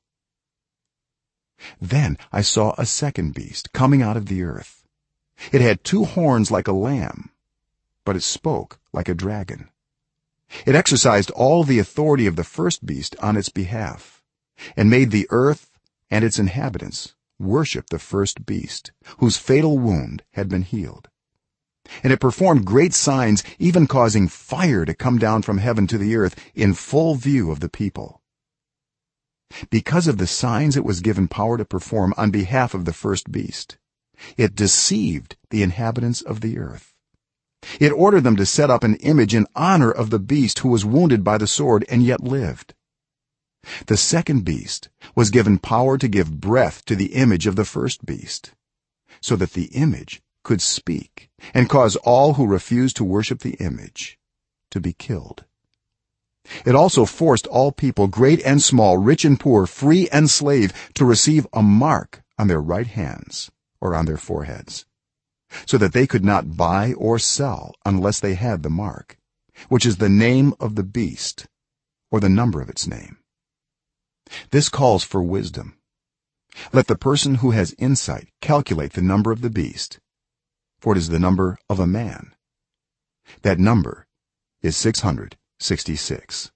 Then I saw a second beast coming out of the earth. It had 2 horns like a lamb, but it spoke like a dragon. It exercised all the authority of the first beast on its behalf, and made the earth and its inhabitants worship the first beast, whose fatal wound had been healed. And it performed great signs, even causing fire to come down from heaven to the earth in full view of the people. Because of the signs it was given power to perform on behalf of the first beast, it deceived the inhabitants of the earth. It ordered them to set up an image in honor of the beast who was wounded by the sword and yet lived. The second beast was given power to give breath to the image of the first beast, so that the image could speak and cause all who refused to worship the image to be killed. It also forced all people, great and small, rich and poor, free and slave, to receive a mark on their right hands or on their foreheads, so that they could not buy or sell unless they had the mark, which is the name of the beast or the number of its name. This calls for wisdom. Let the person who has insight calculate the number of the beast, for it is the number of a man. That number is 666.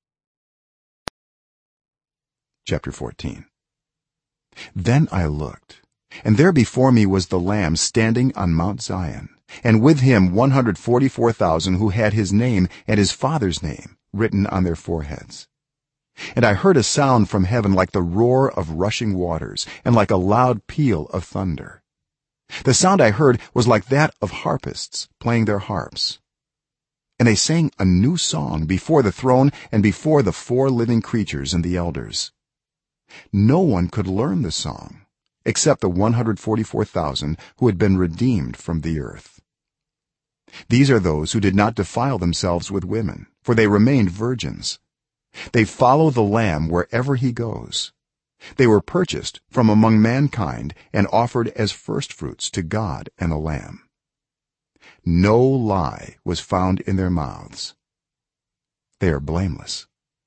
Chapter 14. Then I looked, and there before me was the Lamb standing on Mount Zion, and with him 144,000 who had his name and his father's name written on their foreheads. And I heard a sound from heaven like the roar of rushing waters, and like a loud peal of thunder. The sound I heard was like that of harpists playing their harps. And they sang a new song before the throne and before the 4 living creatures and the elders. No one could learn the song except the 144,000 who had been redeemed from the earth. These are those who did not defile themselves with women, for they remained virgins. They follow the Lamb wherever he goes. They were purchased from among mankind and offered as firstfruits to God and the Lamb. No lie was found in their mouths. They are blameless.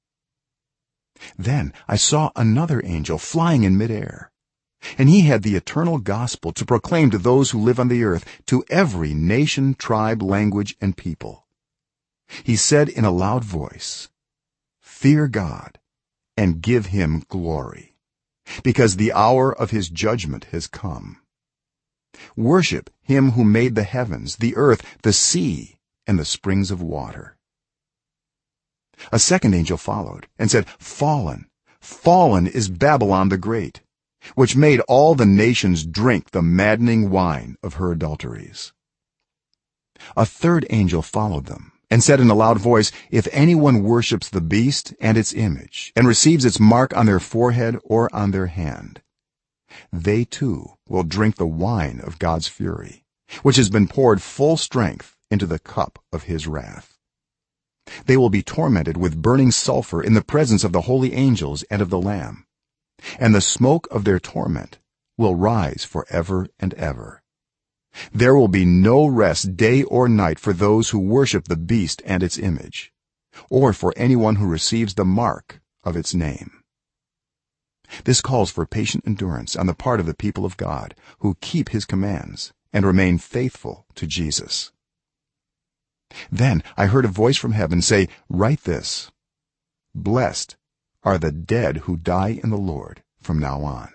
Then I saw another angel flying in midair, and he had the eternal gospel to proclaim to those who live on the earth, to every nation, tribe, language, and people. He said in a loud voice, "Fear God and give him glory, because the hour of his judgment has come. Worship him who made the heavens, the earth, the sea, and the springs of water." A second angel followed and said, "Fallen, fallen is Babylon the Great, which made all the nations drink the maddening wine of her adulteries." A third angel followed them and said in a loud voice, "If anyone worships the beast and its image and receives its mark on their forehead or on their hand, they too will drink the wine of God's fury, which has been poured full strength into the cup of his wrath. They will be tormented with burning sulfur in the presence of the holy angels and of the Lamb, and the smoke of their torment will rise forever and ever. There will be no rest day or night for those who worship the beast and its image, or for anyone who receives the mark of its name." This calls for patient endurance on the part of the people of God who keep his commands and remain faithful to Jesus. Then I heard a voice from heaven say, "Write this: Blessed are the dead who die in the Lord from now on."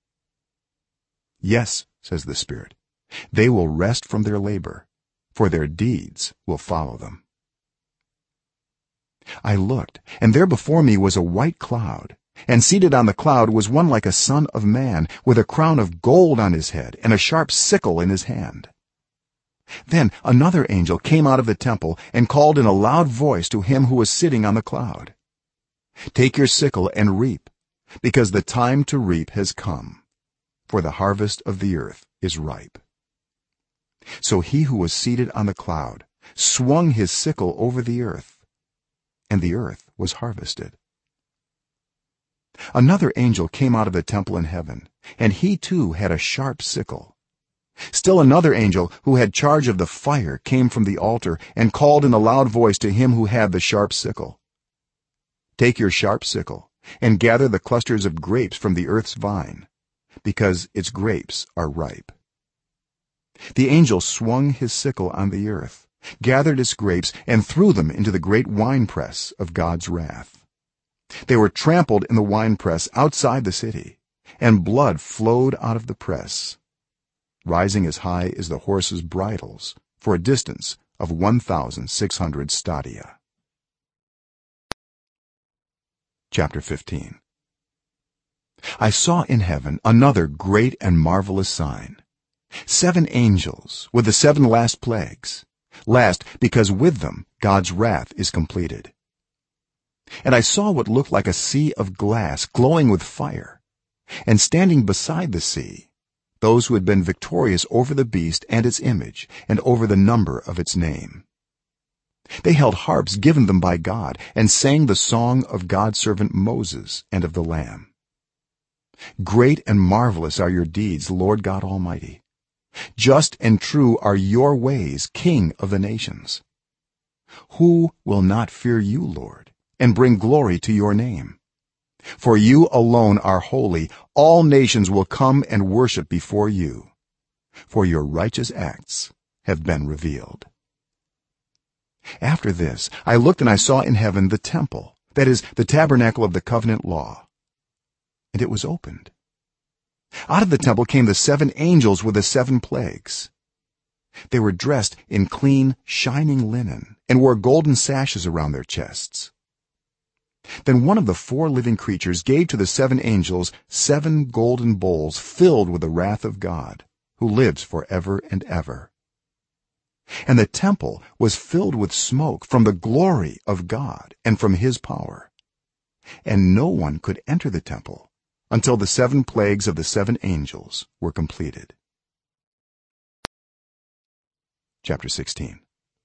"Yes," says the Spirit, "they will rest from their labor, for their deeds will follow them." I looked, and there before me was a white cloud, and seated on the cloud was one like a son of man, with a crown of gold on his head and a sharp sickle in his hand. Then another angel came out of the temple and called in a loud voice to him who was sitting on the cloud, "Take your sickle and reap, because the time to reap has come, for the harvest of the earth is ripe." So he who was seated on the cloud swung his sickle over the earth, and the earth was harvested. another angel came out of the temple in heaven, and he too had a sharp sickle. Still another angel who had charge of the fire came from the altar and called in a loud voice to him who had the sharp sickle, "Take your sharp sickle and gather the clusters of grapes from the earth's vine, because its grapes are ripe." The angel swung his sickle on the earth, gathered its grapes, and threw them into the great winepress of God's wrath. They were trampled in the winepress outside the city, and blood flowed out of the press, rising as high as the horses' bridles, for a distance of 1600 stadia. Chapter 15. I saw in heaven another great and marvelous sign: 7 angels with the 7 last plagues, last because with them God's wrath is completed. And I saw what looked like a sea of glass glowing with fire, and standing beside the sea those who had been victorious over the beast and its image and over the number of its name. They held harps given them by God and sang the song of God's servant Moses and of the Lamb. Great and marvelous are your deeds, Lord God Almighty. Just and true are your ways, King of the nations. Who will not fear you, Lord, and bring glory to your name? For you alone are holy. All nations will come and worship before you, for your righteous acts have been revealed. After this I looked, and I saw in heaven the temple, that is, the tabernacle of the covenant law, and it was opened. Out of the temple came the 7 angels with the 7 plagues. They were dressed in clean, shining linen and wore golden sashes around their chests. Then one of the 4 living creatures gave to the 7 angels 7 golden bowls filled with the wrath of God, who lives forever and ever. And the temple was filled with smoke from the glory of God and from his power, and no one could enter the temple until the 7 plagues of the 7 angels were completed. Chapter 16.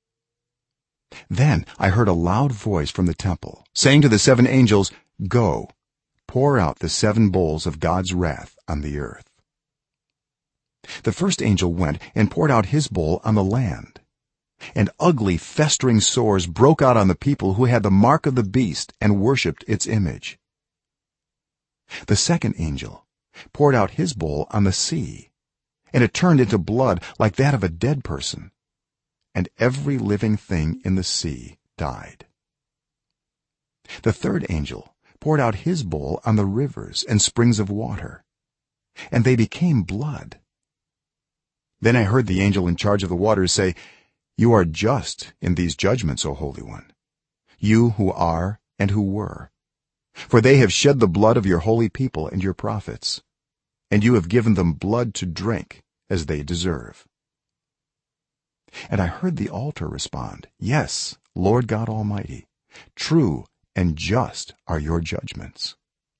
Then I heard a loud voice from the temple saying to the 7 angels, "Go, pour out the 7 bowls of God's wrath on the earth." The first angel went and poured out his bowl on the land, and ugly festering sores broke out on the people who had the mark of the beast and worshipped its image. The second angel poured out his bowl on the sea, and it turned into blood like that of a dead person, and every living thing in the sea died. The third angel poured out his bowl on the rivers and springs of water, and they became blood. Then I heard the angel in charge of the waters say, "You are just in these judgments, O Holy One, you who are and who were, for they have shed the blood of your holy people and your prophets, and you have given them blood to drink as they deserve." And I heard the altar respond, "Yes, Lord God Almighty, true and just are your judgments."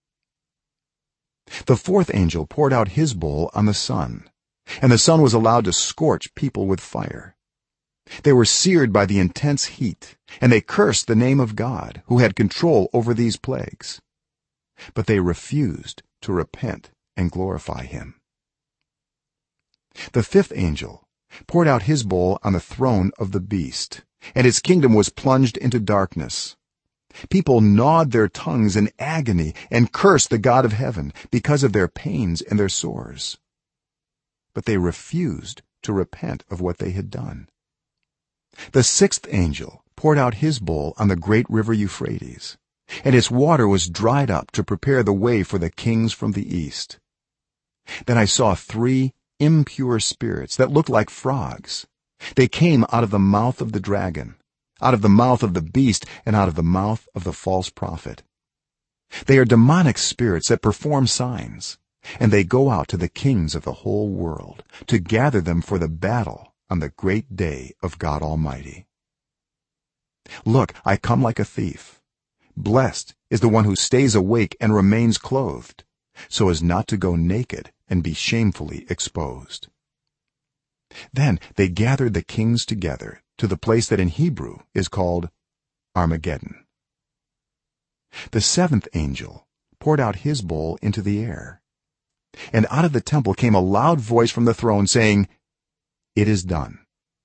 The fourth angel poured out his bowl on the sun, and the sun was allowed to scorch people with fire. They were seared by the intense heat, and they cursed the name of God, who had control over these plagues, but they refused to repent and glorify him. The fifth angel poured out his bowl on the throne of the beast, and its kingdom was plunged into darkness. People gnawed their tongues in agony and cursed the God of heaven because of their pains and their sores, but they refused to repent of what they had done. The sixth angel poured out his bowl on the great river Euphrates, and its water was dried up to prepare the way for the kings from the east. Then I saw 3 impure spirits that looked like frogs. They came out of the mouth of the dragon, out of the mouth of the beast, and out of the mouth of the false prophet. They are demonic spirits that perform signs, and they go out to the kings of the whole world to gather them for the battle on the great day of God Almighty. Look, I come like a thief. Blessed is the one who stays awake and remains clothed, so as not to go naked and be shamefully exposed. Then they gathered the kings together to the place that in Hebrew is called Armageddon. The seventh angel poured out his bowl into the air, and out of the temple came a loud voice from the throne saying, "It is done."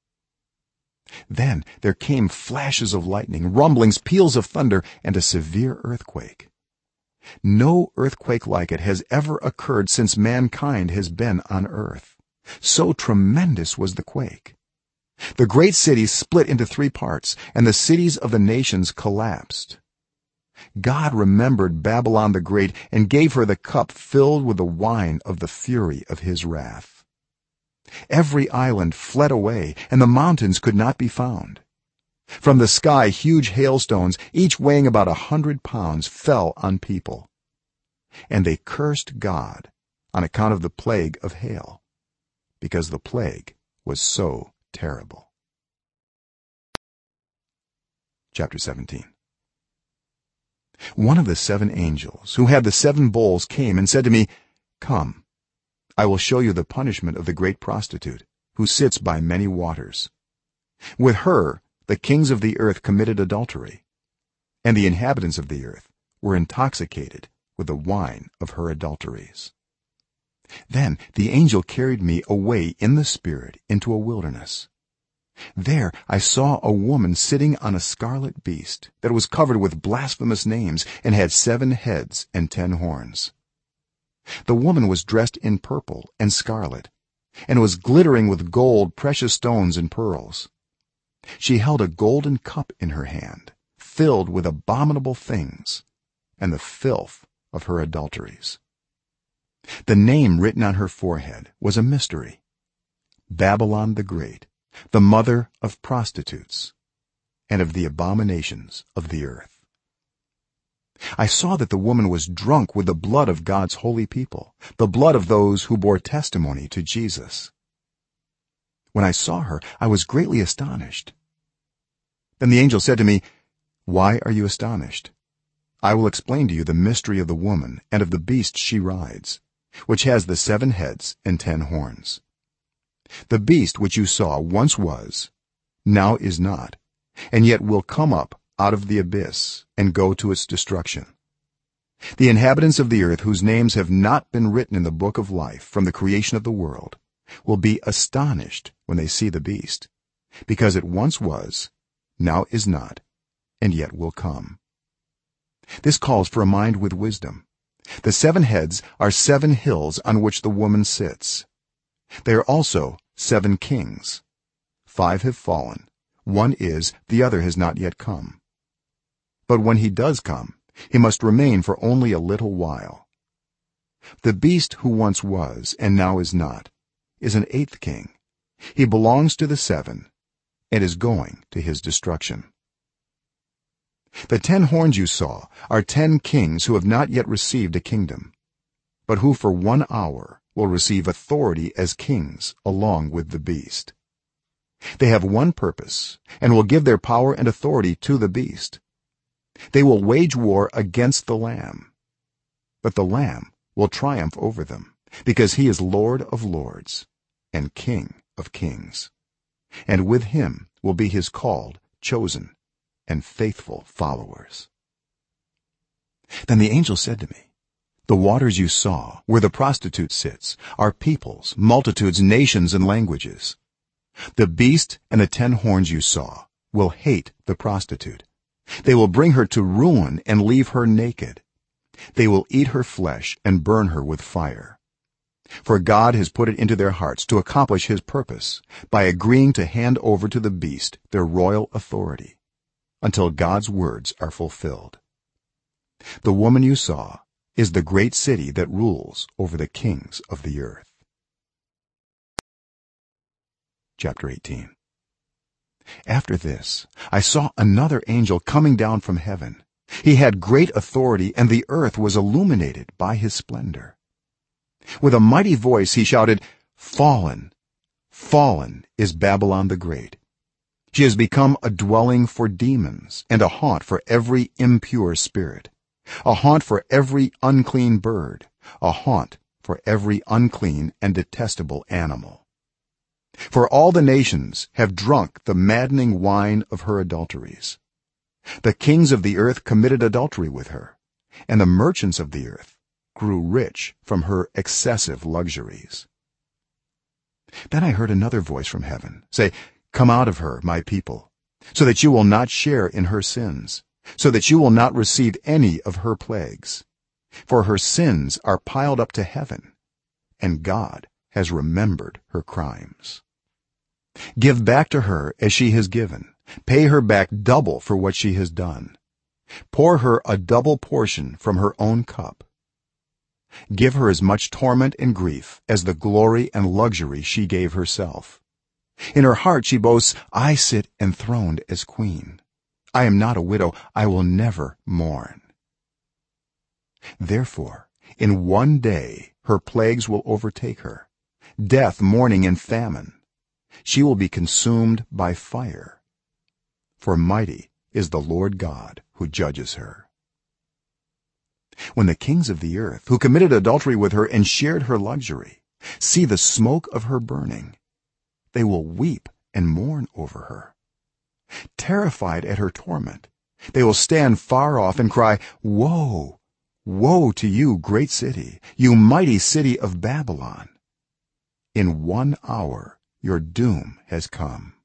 Then there came flashes of lightning, rumblings, peals of thunder, and a severe earthquake. No earthquake like it has ever occurred since mankind has been on earth. So tremendous was the quake. The great city split into 3 parts, and the cities of the nations collapsed. God remembered Babylon the Great and gave her the cup filled with the wine of the fury of his wrath. Every island fled away, and the mountains could not be found. From the sky huge hailstones, each weighing about 100 pounds, fell on people, and they cursed God on account of the plague of hail, because the plague was so terrible. Chapter 17. One of the 7 angels who had the 7 bowls came and said to me, "Come, I will show you the punishment of the great prostitute, who sits by many waters. With her the kings of the earth committed adultery, and the inhabitants of the earth were intoxicated with the wine of her adulteries." Then the angel carried me away in the spirit into a wilderness. There I saw a woman sitting on a scarlet beast that was covered with blasphemous names and had 7 heads and 10 horns. The woman was dressed in purple and scarlet, and was glittering with gold, precious stones, and pearls. She held a golden cup in her hand, filled with abominable things and the filth of her adulteries. The name written on her forehead was a mystery: Babylon the Great, the mother of prostitutes and of the abominations of the earth. I saw that the woman was drunk with the blood of God's holy people, the blood of those who bore testimony to Jesus. When I saw her, I was greatly astonished. Then the angel said to me, "Why are you astonished? I will explain to you the mystery of the woman and of the beast she rides, which has the 7 heads and 10 horns. The beast which you saw once was, now is not, and yet will come up out of the abyss and go to its destruction. The inhabitants of the earth, whose names have not been written in the book of life from the creation of the world, will be astonished when they see the beast, because it once was, now is not, and yet will come." This calls for a mind with wisdom. The 7 heads are 7 hills on which the woman sits. They are also 7 kings. 5 have fallen, 1 is, the other has not yet come. But when he does come, he must remain for only a little while. The beast who once was and now is not is an 8th king. He belongs to the 7 and is going to his destruction. The 10 horns you saw are 10 kings who have not yet received a kingdom, but who for 1 hour will receive authority as kings along with the beast. They have one purpose and will give their power and authority to the beast. They will wage war against the Lamb, but the Lamb will triumph over them, because he is Lord of lords and King of kings, and with him will be his called, chosen, and faithful followers. Then the angel said to me, "The waters you saw, where the prostitute sits, are peoples, multitudes, nations, and languages. The beast and the 10 horns you saw will hate the prostitute. They will bring her to ruin and leave her naked. They will eat her flesh and burn her with fire. For God has put it into their hearts to accomplish his purpose by agreeing to hand over to the beast their royal authority, until God's words are fulfilled. The woman you saw is the great city that rules over the kings of the earth." Chapter 18. After this I saw another angel coming down from heaven. He had great authority, and the earth was illuminated by his splendor. With a mighty voice he shouted, "Fallen, fallen is Babylon the Great. She has become a dwelling for demons and a haunt for every impure spirit, a haunt for every unclean bird, a haunt for every unclean and detestable animal. For all the nations have drunk the maddening wine of her adulteries. The kings of the earth committed adultery with her, and the merchants of the earth grew rich from her excessive luxuries. Then I heard another voice from heaven say, come out of her, my people, so that you will not share in her sins, so that you will not receive any of her plagues, for her sins are piled up to heaven, and God has remembered her crimes. Give back to her as she has given, pay her back double for what she has done, pour her a double portion from her own cup. Give her as much torment and grief as the glory and luxury she gave herself. In her heart she boasts, I sit enthroned as queen. I am not a widow, I will never mourn. Therefore in one day her plagues will overtake her, death, mourning, and famine. She will be consumed by fire, for mighty is the Lord God who judges her. When the kings of the earth who committed adultery with her and shared her luxury see the smoke of her burning, they will weep and mourn over her. Terrified at her torment, they will stand far off and cry, woe, woe to you, great city, you mighty city of Babylon! In 1 hour your doom has come.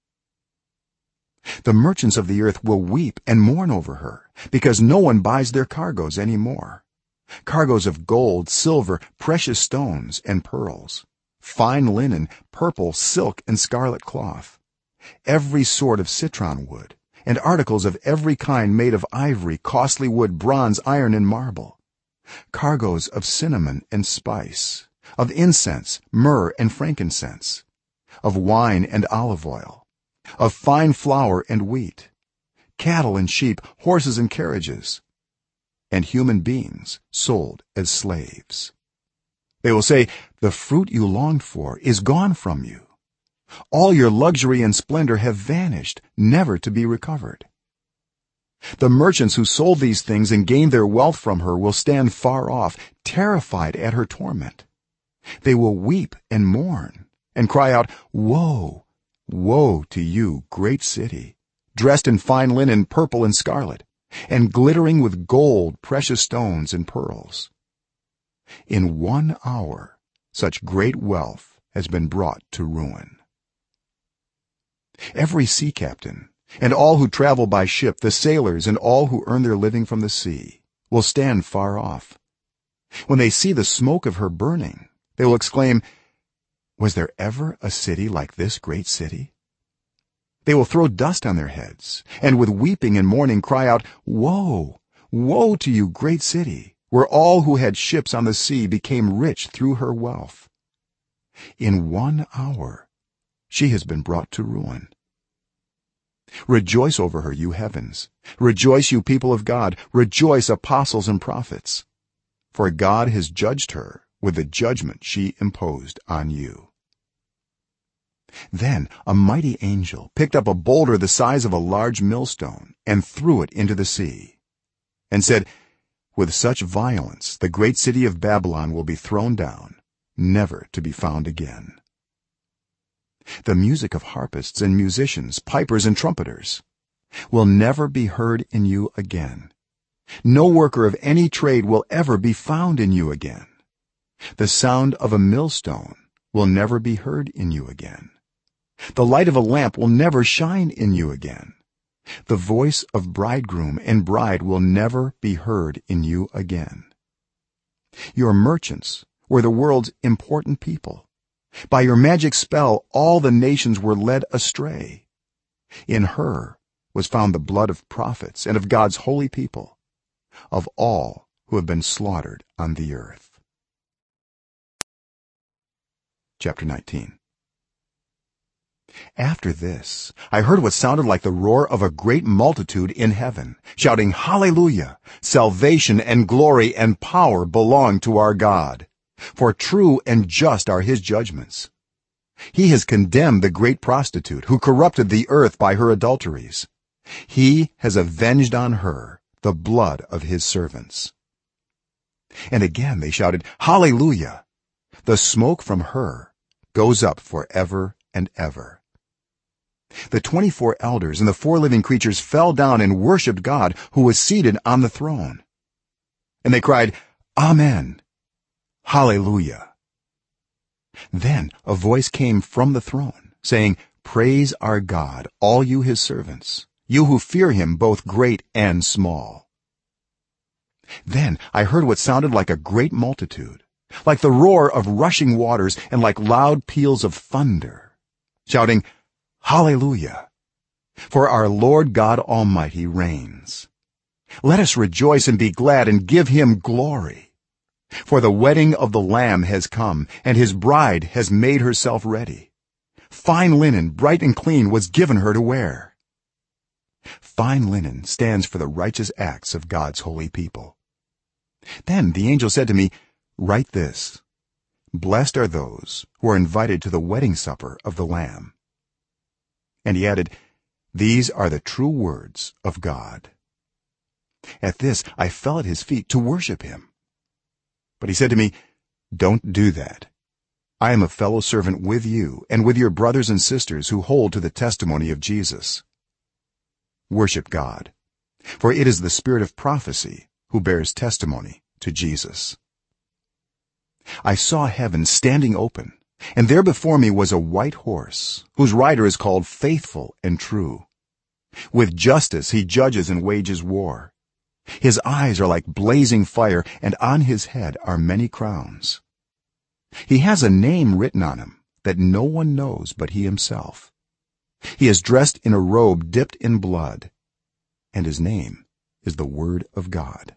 The merchants of the earth will weep and mourn over her, because no one buys their cargoes any more, cargoes of gold, silver, precious stones, and pearls, fine linen, purple, silk, and scarlet cloth, every sort of citron wood, and articles of every kind made of ivory, costly wood, bronze, iron, and marble, cargoes of cinnamon and spice, of incense, myrrh, and frankincense, of wine and olive oil, of fine flour and wheat, cattle and sheep, horses and carriages, and human beings sold as slaves. They will say, the fruit you longed for is gone from you. All your luxury and splendor have vanished, never to be recovered. The merchants who sold these things and gained their wealth from her will stand far off, terrified at her torment. They will weep and mourn and cry out, woe, woe to you, great city, dressed in fine linen, purple and scarlet, and glittering with gold, precious stones, and pearls. In 1 hour such great wealth has been brought to ruin. Every sea captain and all who travel by ship, the sailors and all who earn their living from the sea, will stand far off. When they see the smoke of her burning, they will exclaim, was there ever a city like this great city? They will throw dust on their heads and with weeping and mourning cry out, woe, woe to you, great city, where all who had ships on the sea became rich through her wealth. In 1 hour she has been brought to ruin. Rejoice over her, you heavens, rejoice, you people of God, rejoice, apostles and prophets, for God has judged her with the judgment she imposed on you. Then a mighty angel picked up a boulder the size of a large millstone and threw it into the sea, and said, with such violence the great city of Babylon will be thrown down, never to be found again. The music of harpists and musicians, pipers and trumpeters will never be heard in you again. No worker of any trade will ever be found in you again. The sound of a millstone will never be heard in you again. The light of a lamp will never shine in you again. The voice of bridegroom and bride will never be heard in you again. Your merchants were the world's important people. By your magic spell all the nations were led astray. In her was found the blood of prophets and of God's holy people, of all who have been slaughtered on the earth. Chapter 19. After this I heard what sounded like the roar of a great multitude in heaven, shouting, hallelujah! Salvation and glory and power belong to our God, for true and just are his judgments. He has condemned the great prostitute who corrupted the earth by her adulteries. He has avenged on her the blood of his servants. And again they shouted, hallelujah! The smoke from her goes up forever and ever. The 24 elders and the 4 living creatures fell down and worshipped God who was seated on the throne. and they cried, "Amen, hallelujah." Then a voice came from the throne saying, "Praise our God, all you his servants, you who fear him, both great and small." Then I heard what sounded like a great multitude, like the roar of rushing waters and like loud peals of thunder, shouting, "Hallelujah! For our Lord God Almighty reigns. Let us rejoice and be glad and give him glory. For the wedding of the Lamb has come, and his bride has made herself ready. Fine linen, bright and clean, was given her to wear." Fine linen stands for the righteous acts of God's holy people. Then the angel said to me, "Write this: Blessed are those who are invited to the wedding supper of the Lamb." And he added, "These are the true words of God." At this I fell at his feet to worship him. But he said to me, "Don't do that. I am a fellow servant with you and with your brothers and sisters who hold to the testimony of Jesus. Worship God, for it is the spirit of prophecy who bears testimony to Jesus." I saw heaven standing open, and there before me was a white horse whose rider is called Faithful and True. With justice he judges and wages war. His eyes are like blazing fire, and on his head are many crowns. He has a name written on him that no one knows but he himself. He is dressed in a robe dipped in blood, and his name is the Word of God.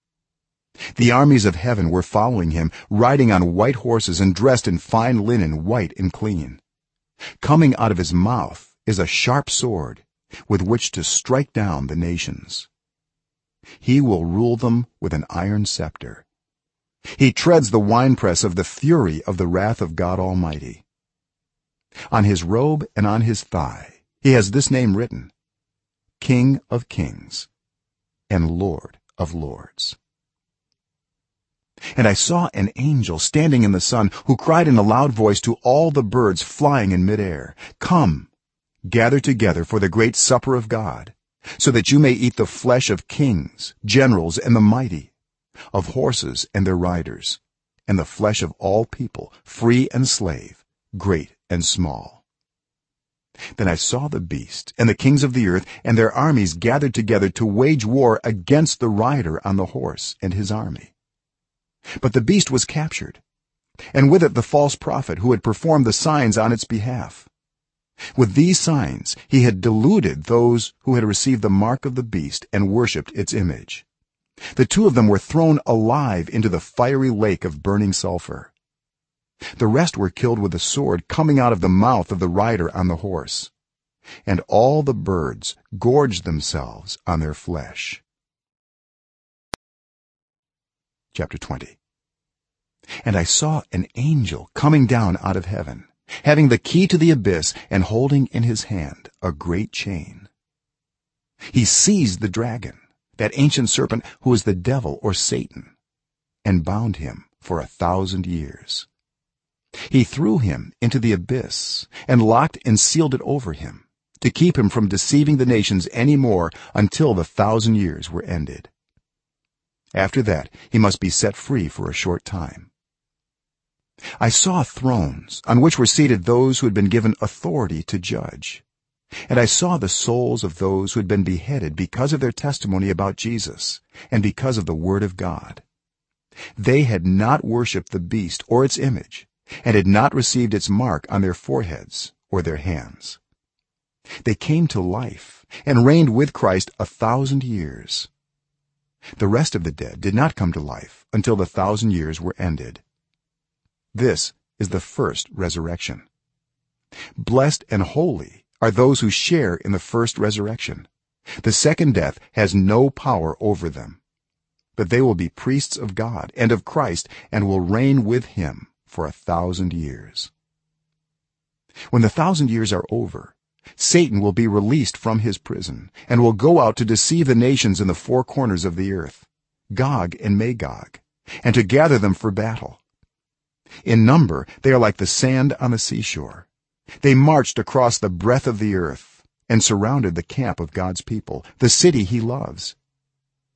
The armies of heaven were following him, riding on white horses and dressed in fine linen, white and clean. Coming out of his mouth is a sharp sword with which to strike down the nations. He will rule them with an iron scepter. He treads the winepress of the fury of the wrath of God Almighty. On his robe and on his thigh he has this name written: King of Kings and Lord of Lords. And I saw an angel standing in the sun, who cried in a loud voice to all the birds flying in midair, "Come, gather together for the great supper of God, so that you may eat the flesh of kings, generals, and the mighty, of horses and their riders, and the flesh of all people, free and slave, great and small." Then I saw the beast and the kings of the earth and their armies gathered together to wage war against the rider on the horse and his army. But the beast was captured, and with it the false prophet who had performed the signs on its behalf. With these signs he had deluded those who had received the mark of the beast and worshipped its image. The two of them were thrown alive into the fiery lake of burning sulfur. The rest were killed with a sword coming out of the mouth of the rider on the horse, and all the birds gorged themselves on their flesh. Chapter 20. And I saw an angel coming down out of heaven, having the key to the abyss and holding in his hand a great chain. He seized the dragon, that ancient serpent who is the devil or Satan, and bound him for 1,000 years. He threw him into the abyss and locked and sealed it over him, to keep him from deceiving the nations any more until the 1,000 years were ended. After that he must be set free for a short time. I saw thrones on which were seated those who had been given authority to judge, and I saw the souls of those who had been beheaded because of their testimony about Jesus and because of the word of God. They had not worshipped the beast or its image, and had not received its mark on their foreheads or their hands. They came to life and reigned with Christ 1,000 years. The rest of the dead did not come to life until the 1,000 years were ended. This is the first resurrection. Blessed and holy are those who share in the first resurrection. The second death has no power over them, but they will be priests of God and of Christ and will reign with him for 1,000 years. When the 1,000 years are over, Satan will be released from his prison and will go out to deceive the nations in the four corners of the earth, Gog and Magog, and to gather them for battle. In number they are like the sand on the seashore. They marched across the breadth of the earth and surrounded the camp of God's people, the city he loves.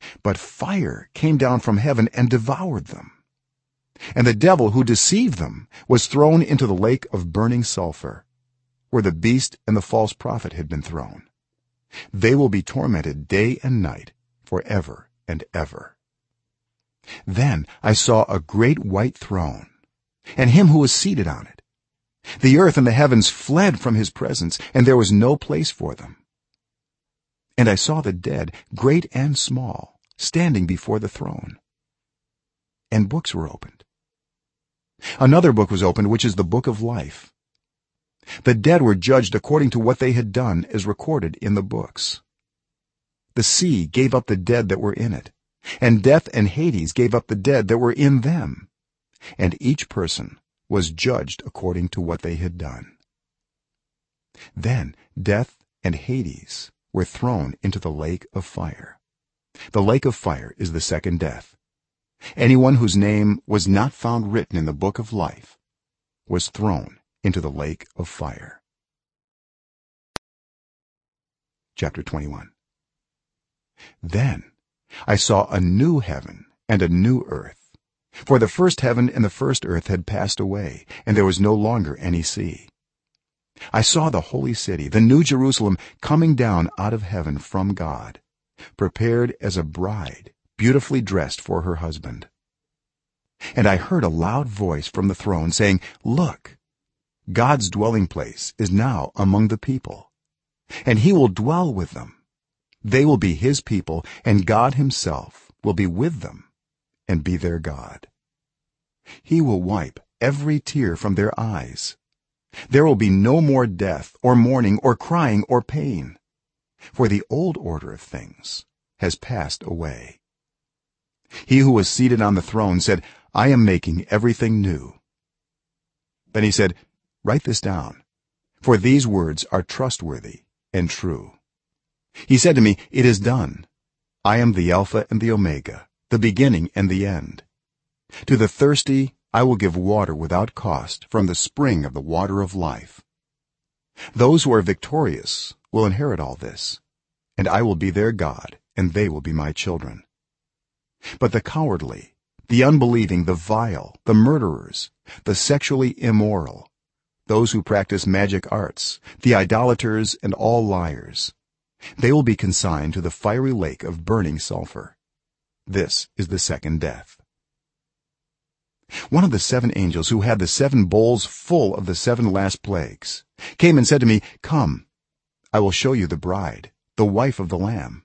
but fire came down from heaven and devoured them, and the devil who deceived them was thrown into the lake of burning sulfur, where the beast and the false prophet had been thrown. They will be tormented day and night forever and ever. Then I saw a great white throne, and him who was seated on it. The earth and the heavens fled from his presence, and there was no place for them. And I saw the dead, great and small, standing before the throne, and books were opened. Another book was opened, which is the book of life. The dead were judged according to what they had done, as recorded in the books. The sea gave up the dead that were in it, and death and Hades gave up the dead that were in them, and each person was judged according to what they had done. Then death and Hades were thrown into the lake of fire. The lake of fire is the second death. Anyone whose name was not found written in the book of life was thrown into the lake of fire. Chapter 21. Then I saw a new heaven and a new earth, for the first heaven and the first earth had passed away, and there was no longer any sea. I saw the holy city, the new Jerusalem, coming down out of heaven from God, prepared as a bride beautifully dressed for her husband. And I heard a loud voice from the throne saying, "Look, God's dwelling place is now among the people, and he will dwell with them. They will be his people, and God himself will be with them and be their God. He will wipe every tear from their eyes. There will be no more death or mourning or crying or pain, for the old order of things has passed away." He who was seated on the throne said, "I am making everything new." Then he said, "Write this down, for these words are trustworthy and true." He said to me, "It is done. I am the Alpha and the Omega, the beginning and the end. To the thirsty I will give water without cost from the spring of the water of life. Those who are victorious will inherit all this, and I will be their God, and they will be my children. But the cowardly, the unbelieving, the vile, the murderers, the sexually immoral, those who practice magic arts, the idolaters, and all liars, they will be consigned to the fiery lake of burning sulfur. This is the second death." One of the seven angels who had the seven bowls full of the seven last plagues came and said to me, "Come, I will show you the bride, the wife of the Lamb."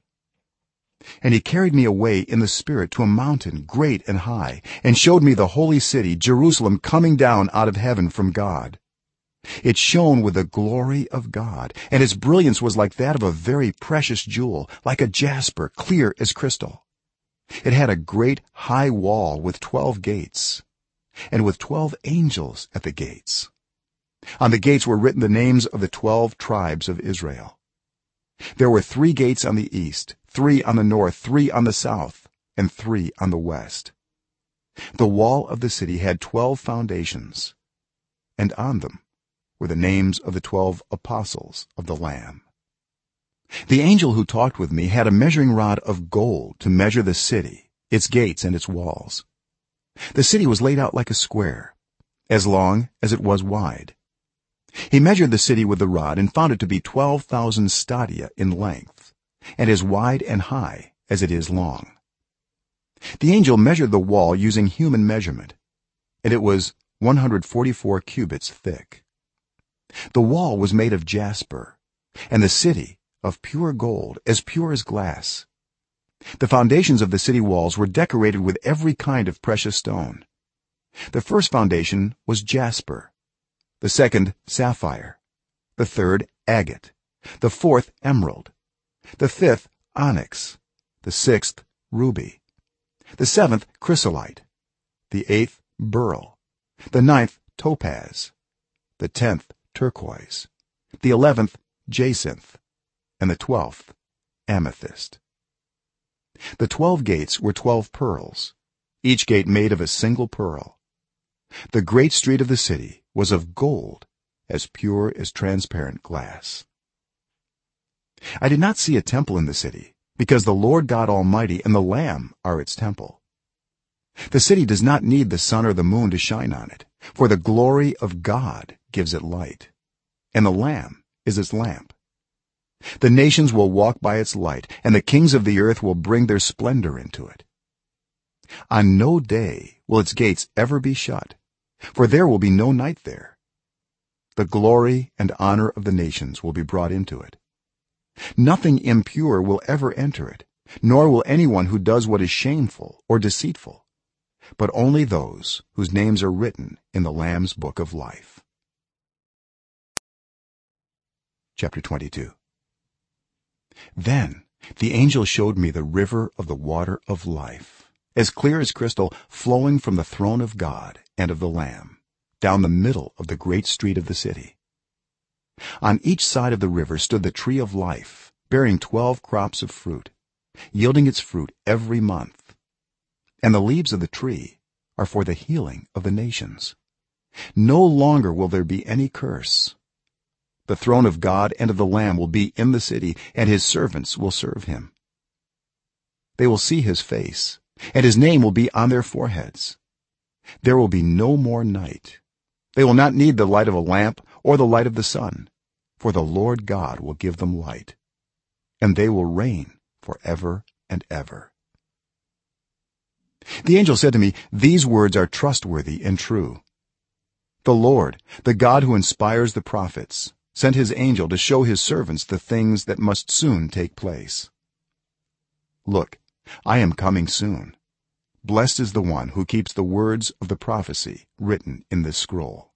And he carried me away in the spirit to a mountain great and high, and showed me the holy city Jerusalem coming down out of heaven from God. It shone with the glory of God, and its brilliance was like that of a very precious jewel, like a jasper, clear as crystal. It had a great high wall with 12 gates, and with 12 angels at the gates. On the gates were written the names of the 12 tribes of Israel. There were 3 gates on the east, 3 on the north, 3 on the south, and 3 on the west. The wall of the city had 12 foundations, and on them were the names of the 12 apostles of the Lamb. The angel who talked with me had a measuring rod of gold to measure the city, its gates and its walls. The city was laid out like a square, as long as it was wide. He measured the city with the rod and found it to be 12,000 stadia in length, and as wide and high as it is long. The angel measured the wall using human measurement, and it was 144 cubits thick. The wall was made of jasper, and the city of pure gold, as pure as glass. The foundations of the city walls were decorated with every kind of precious stone. The first foundation was jasper, the second sapphire, the third agate, the fourth emerald, the fifth onyx, the sixth ruby, the seventh chrysolite, the eighth beryl, the ninth topaz, the 10th turquoise, the 11th jacinth, and the 12th amethyst. The 12 gates were 12 pearls, each gate made of a single pearl. The great street of the city was of gold, as pure as transparent glass. I did not see a temple in the city, because the Lord God Almighty and the Lamb are its temple. The city does not need the sun or the moon to shine on it, for the glory of God gives it light, and the Lamb is its lamp. The nations will walk by its light, and the kings of the earth will bring their splendor into it. On no day will its gates ever be shut, for there will be no night there. The glory and honor of the nations will be brought into it. Nothing impure will ever enter it, nor will anyone who does what is shameful or deceitful, but only those whose names are written in the Lamb's book of life. Chapter 22. Then the angel showed me the river of the water of life, as clear as crystal, flowing from the throne of God and of the Lamb, down the middle of the great street of the city. On each side of the river stood the tree of life, bearing 12 crops of fruit, yielding its fruit every month. And the leaves of the tree are for the healing of the nations. No longer will there be any curse. The throne of God and of the Lamb will be in the city, and his servants will serve him. They will see his face, and his name will be on their foreheads. There will be no more night. They will not need the light of a lamp or the light of the sun, for the Lord God will give them light, and they will reign forever and ever. The angel said to me, "These words are trustworthy and true." The Lord, the God who inspires the prophets, sent his angel to show his servants the things that must soon take place. Look, I am coming soon. Blessed is the one who keeps the words of the prophecy written in this scroll.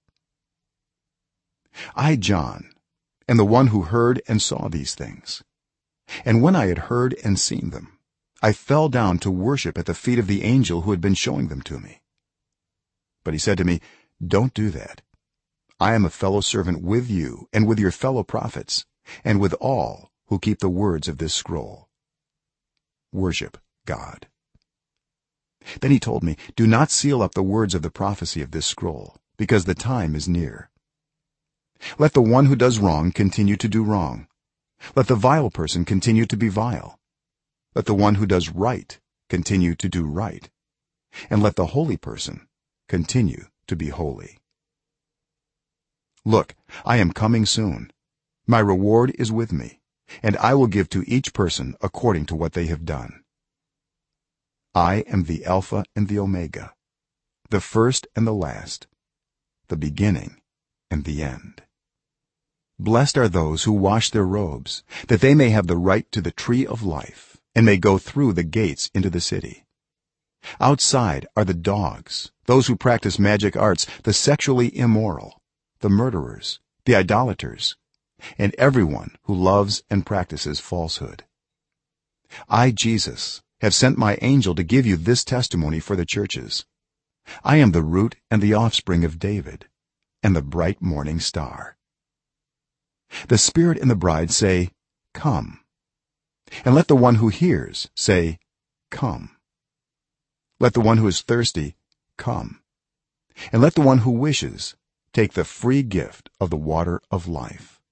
I, John, am the one who heard and saw these things. And when I had heard and seen them, I fell down to worship at the feet of the angel who had been showing them to me. But he said to me, "Don't do that. I am a fellow servant with you and with your fellow prophets and with all who keep the words of this scroll. Worship God." Then he told me, "Do not seal up the words of the prophecy of this scroll, because the time is near. Let the one who does wrong continue to do wrong. Let the vile person continue to be vile. Let the one who does right continue to do right, and let the holy person continue to be holy. Look, I am coming soon. My reward is with me, and I will give to each person according to what they have done. I am the Alpha and the Omega, the first and the last, the beginning and the end. Blessed are those who wash their robes, that they may have the right to the tree of life and may go through the gates into the city. Outside are the dogs, those who practice magic arts, the sexually immoral, the murderers, the idolaters, and everyone who loves and practices falsehood. I, Jesus, have sent my angel to give you this testimony for the churches. I am the root and the offspring of David, and the bright morning star. The Spirit and the bride say, "Come." And let the one who hears say, "Come." Let the one who is thirsty come, and let the one who wishes take the free gift of the water of life.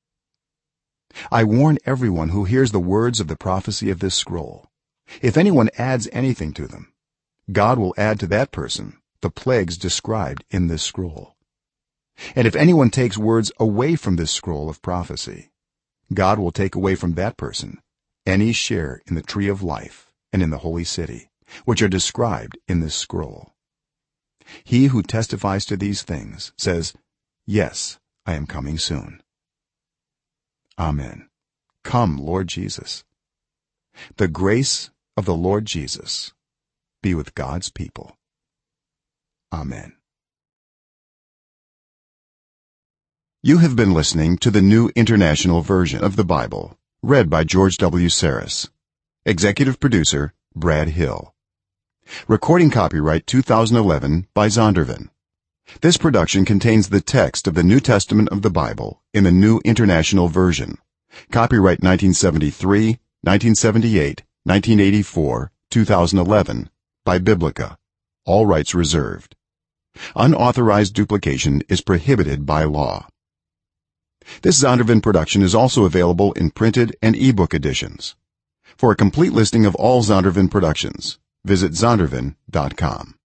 I warn everyone who hears the words of the prophecy of this scroll. If anyone adds anything to them, God will add to that person the plagues described in this scroll. And if anyone takes words away from this scroll of prophecy, God will take away from that person any share in the tree of life and in the holy city, which are described in this scroll. He who testifies to these things says, "Yes, I am coming soon." Amen. Come, Lord Jesus. The grace of the Lord Jesus be with God's people. Amen. You have been listening to the New International Version of the Bible, read by George W. Saris. Executive producer Brad Hill. Recording copyright 2011 by Zondervan. This production contains the text of the New Testament of the Bible in the New International Version. Copyright 1973, 1978, 1984, 2011 by Biblica. All rights reserved. Unauthorized duplication is prohibited by law. This Zondervan production is also available in printed and ebook editions. For a complete listing of all Zondervan productions, visit zondervan.com.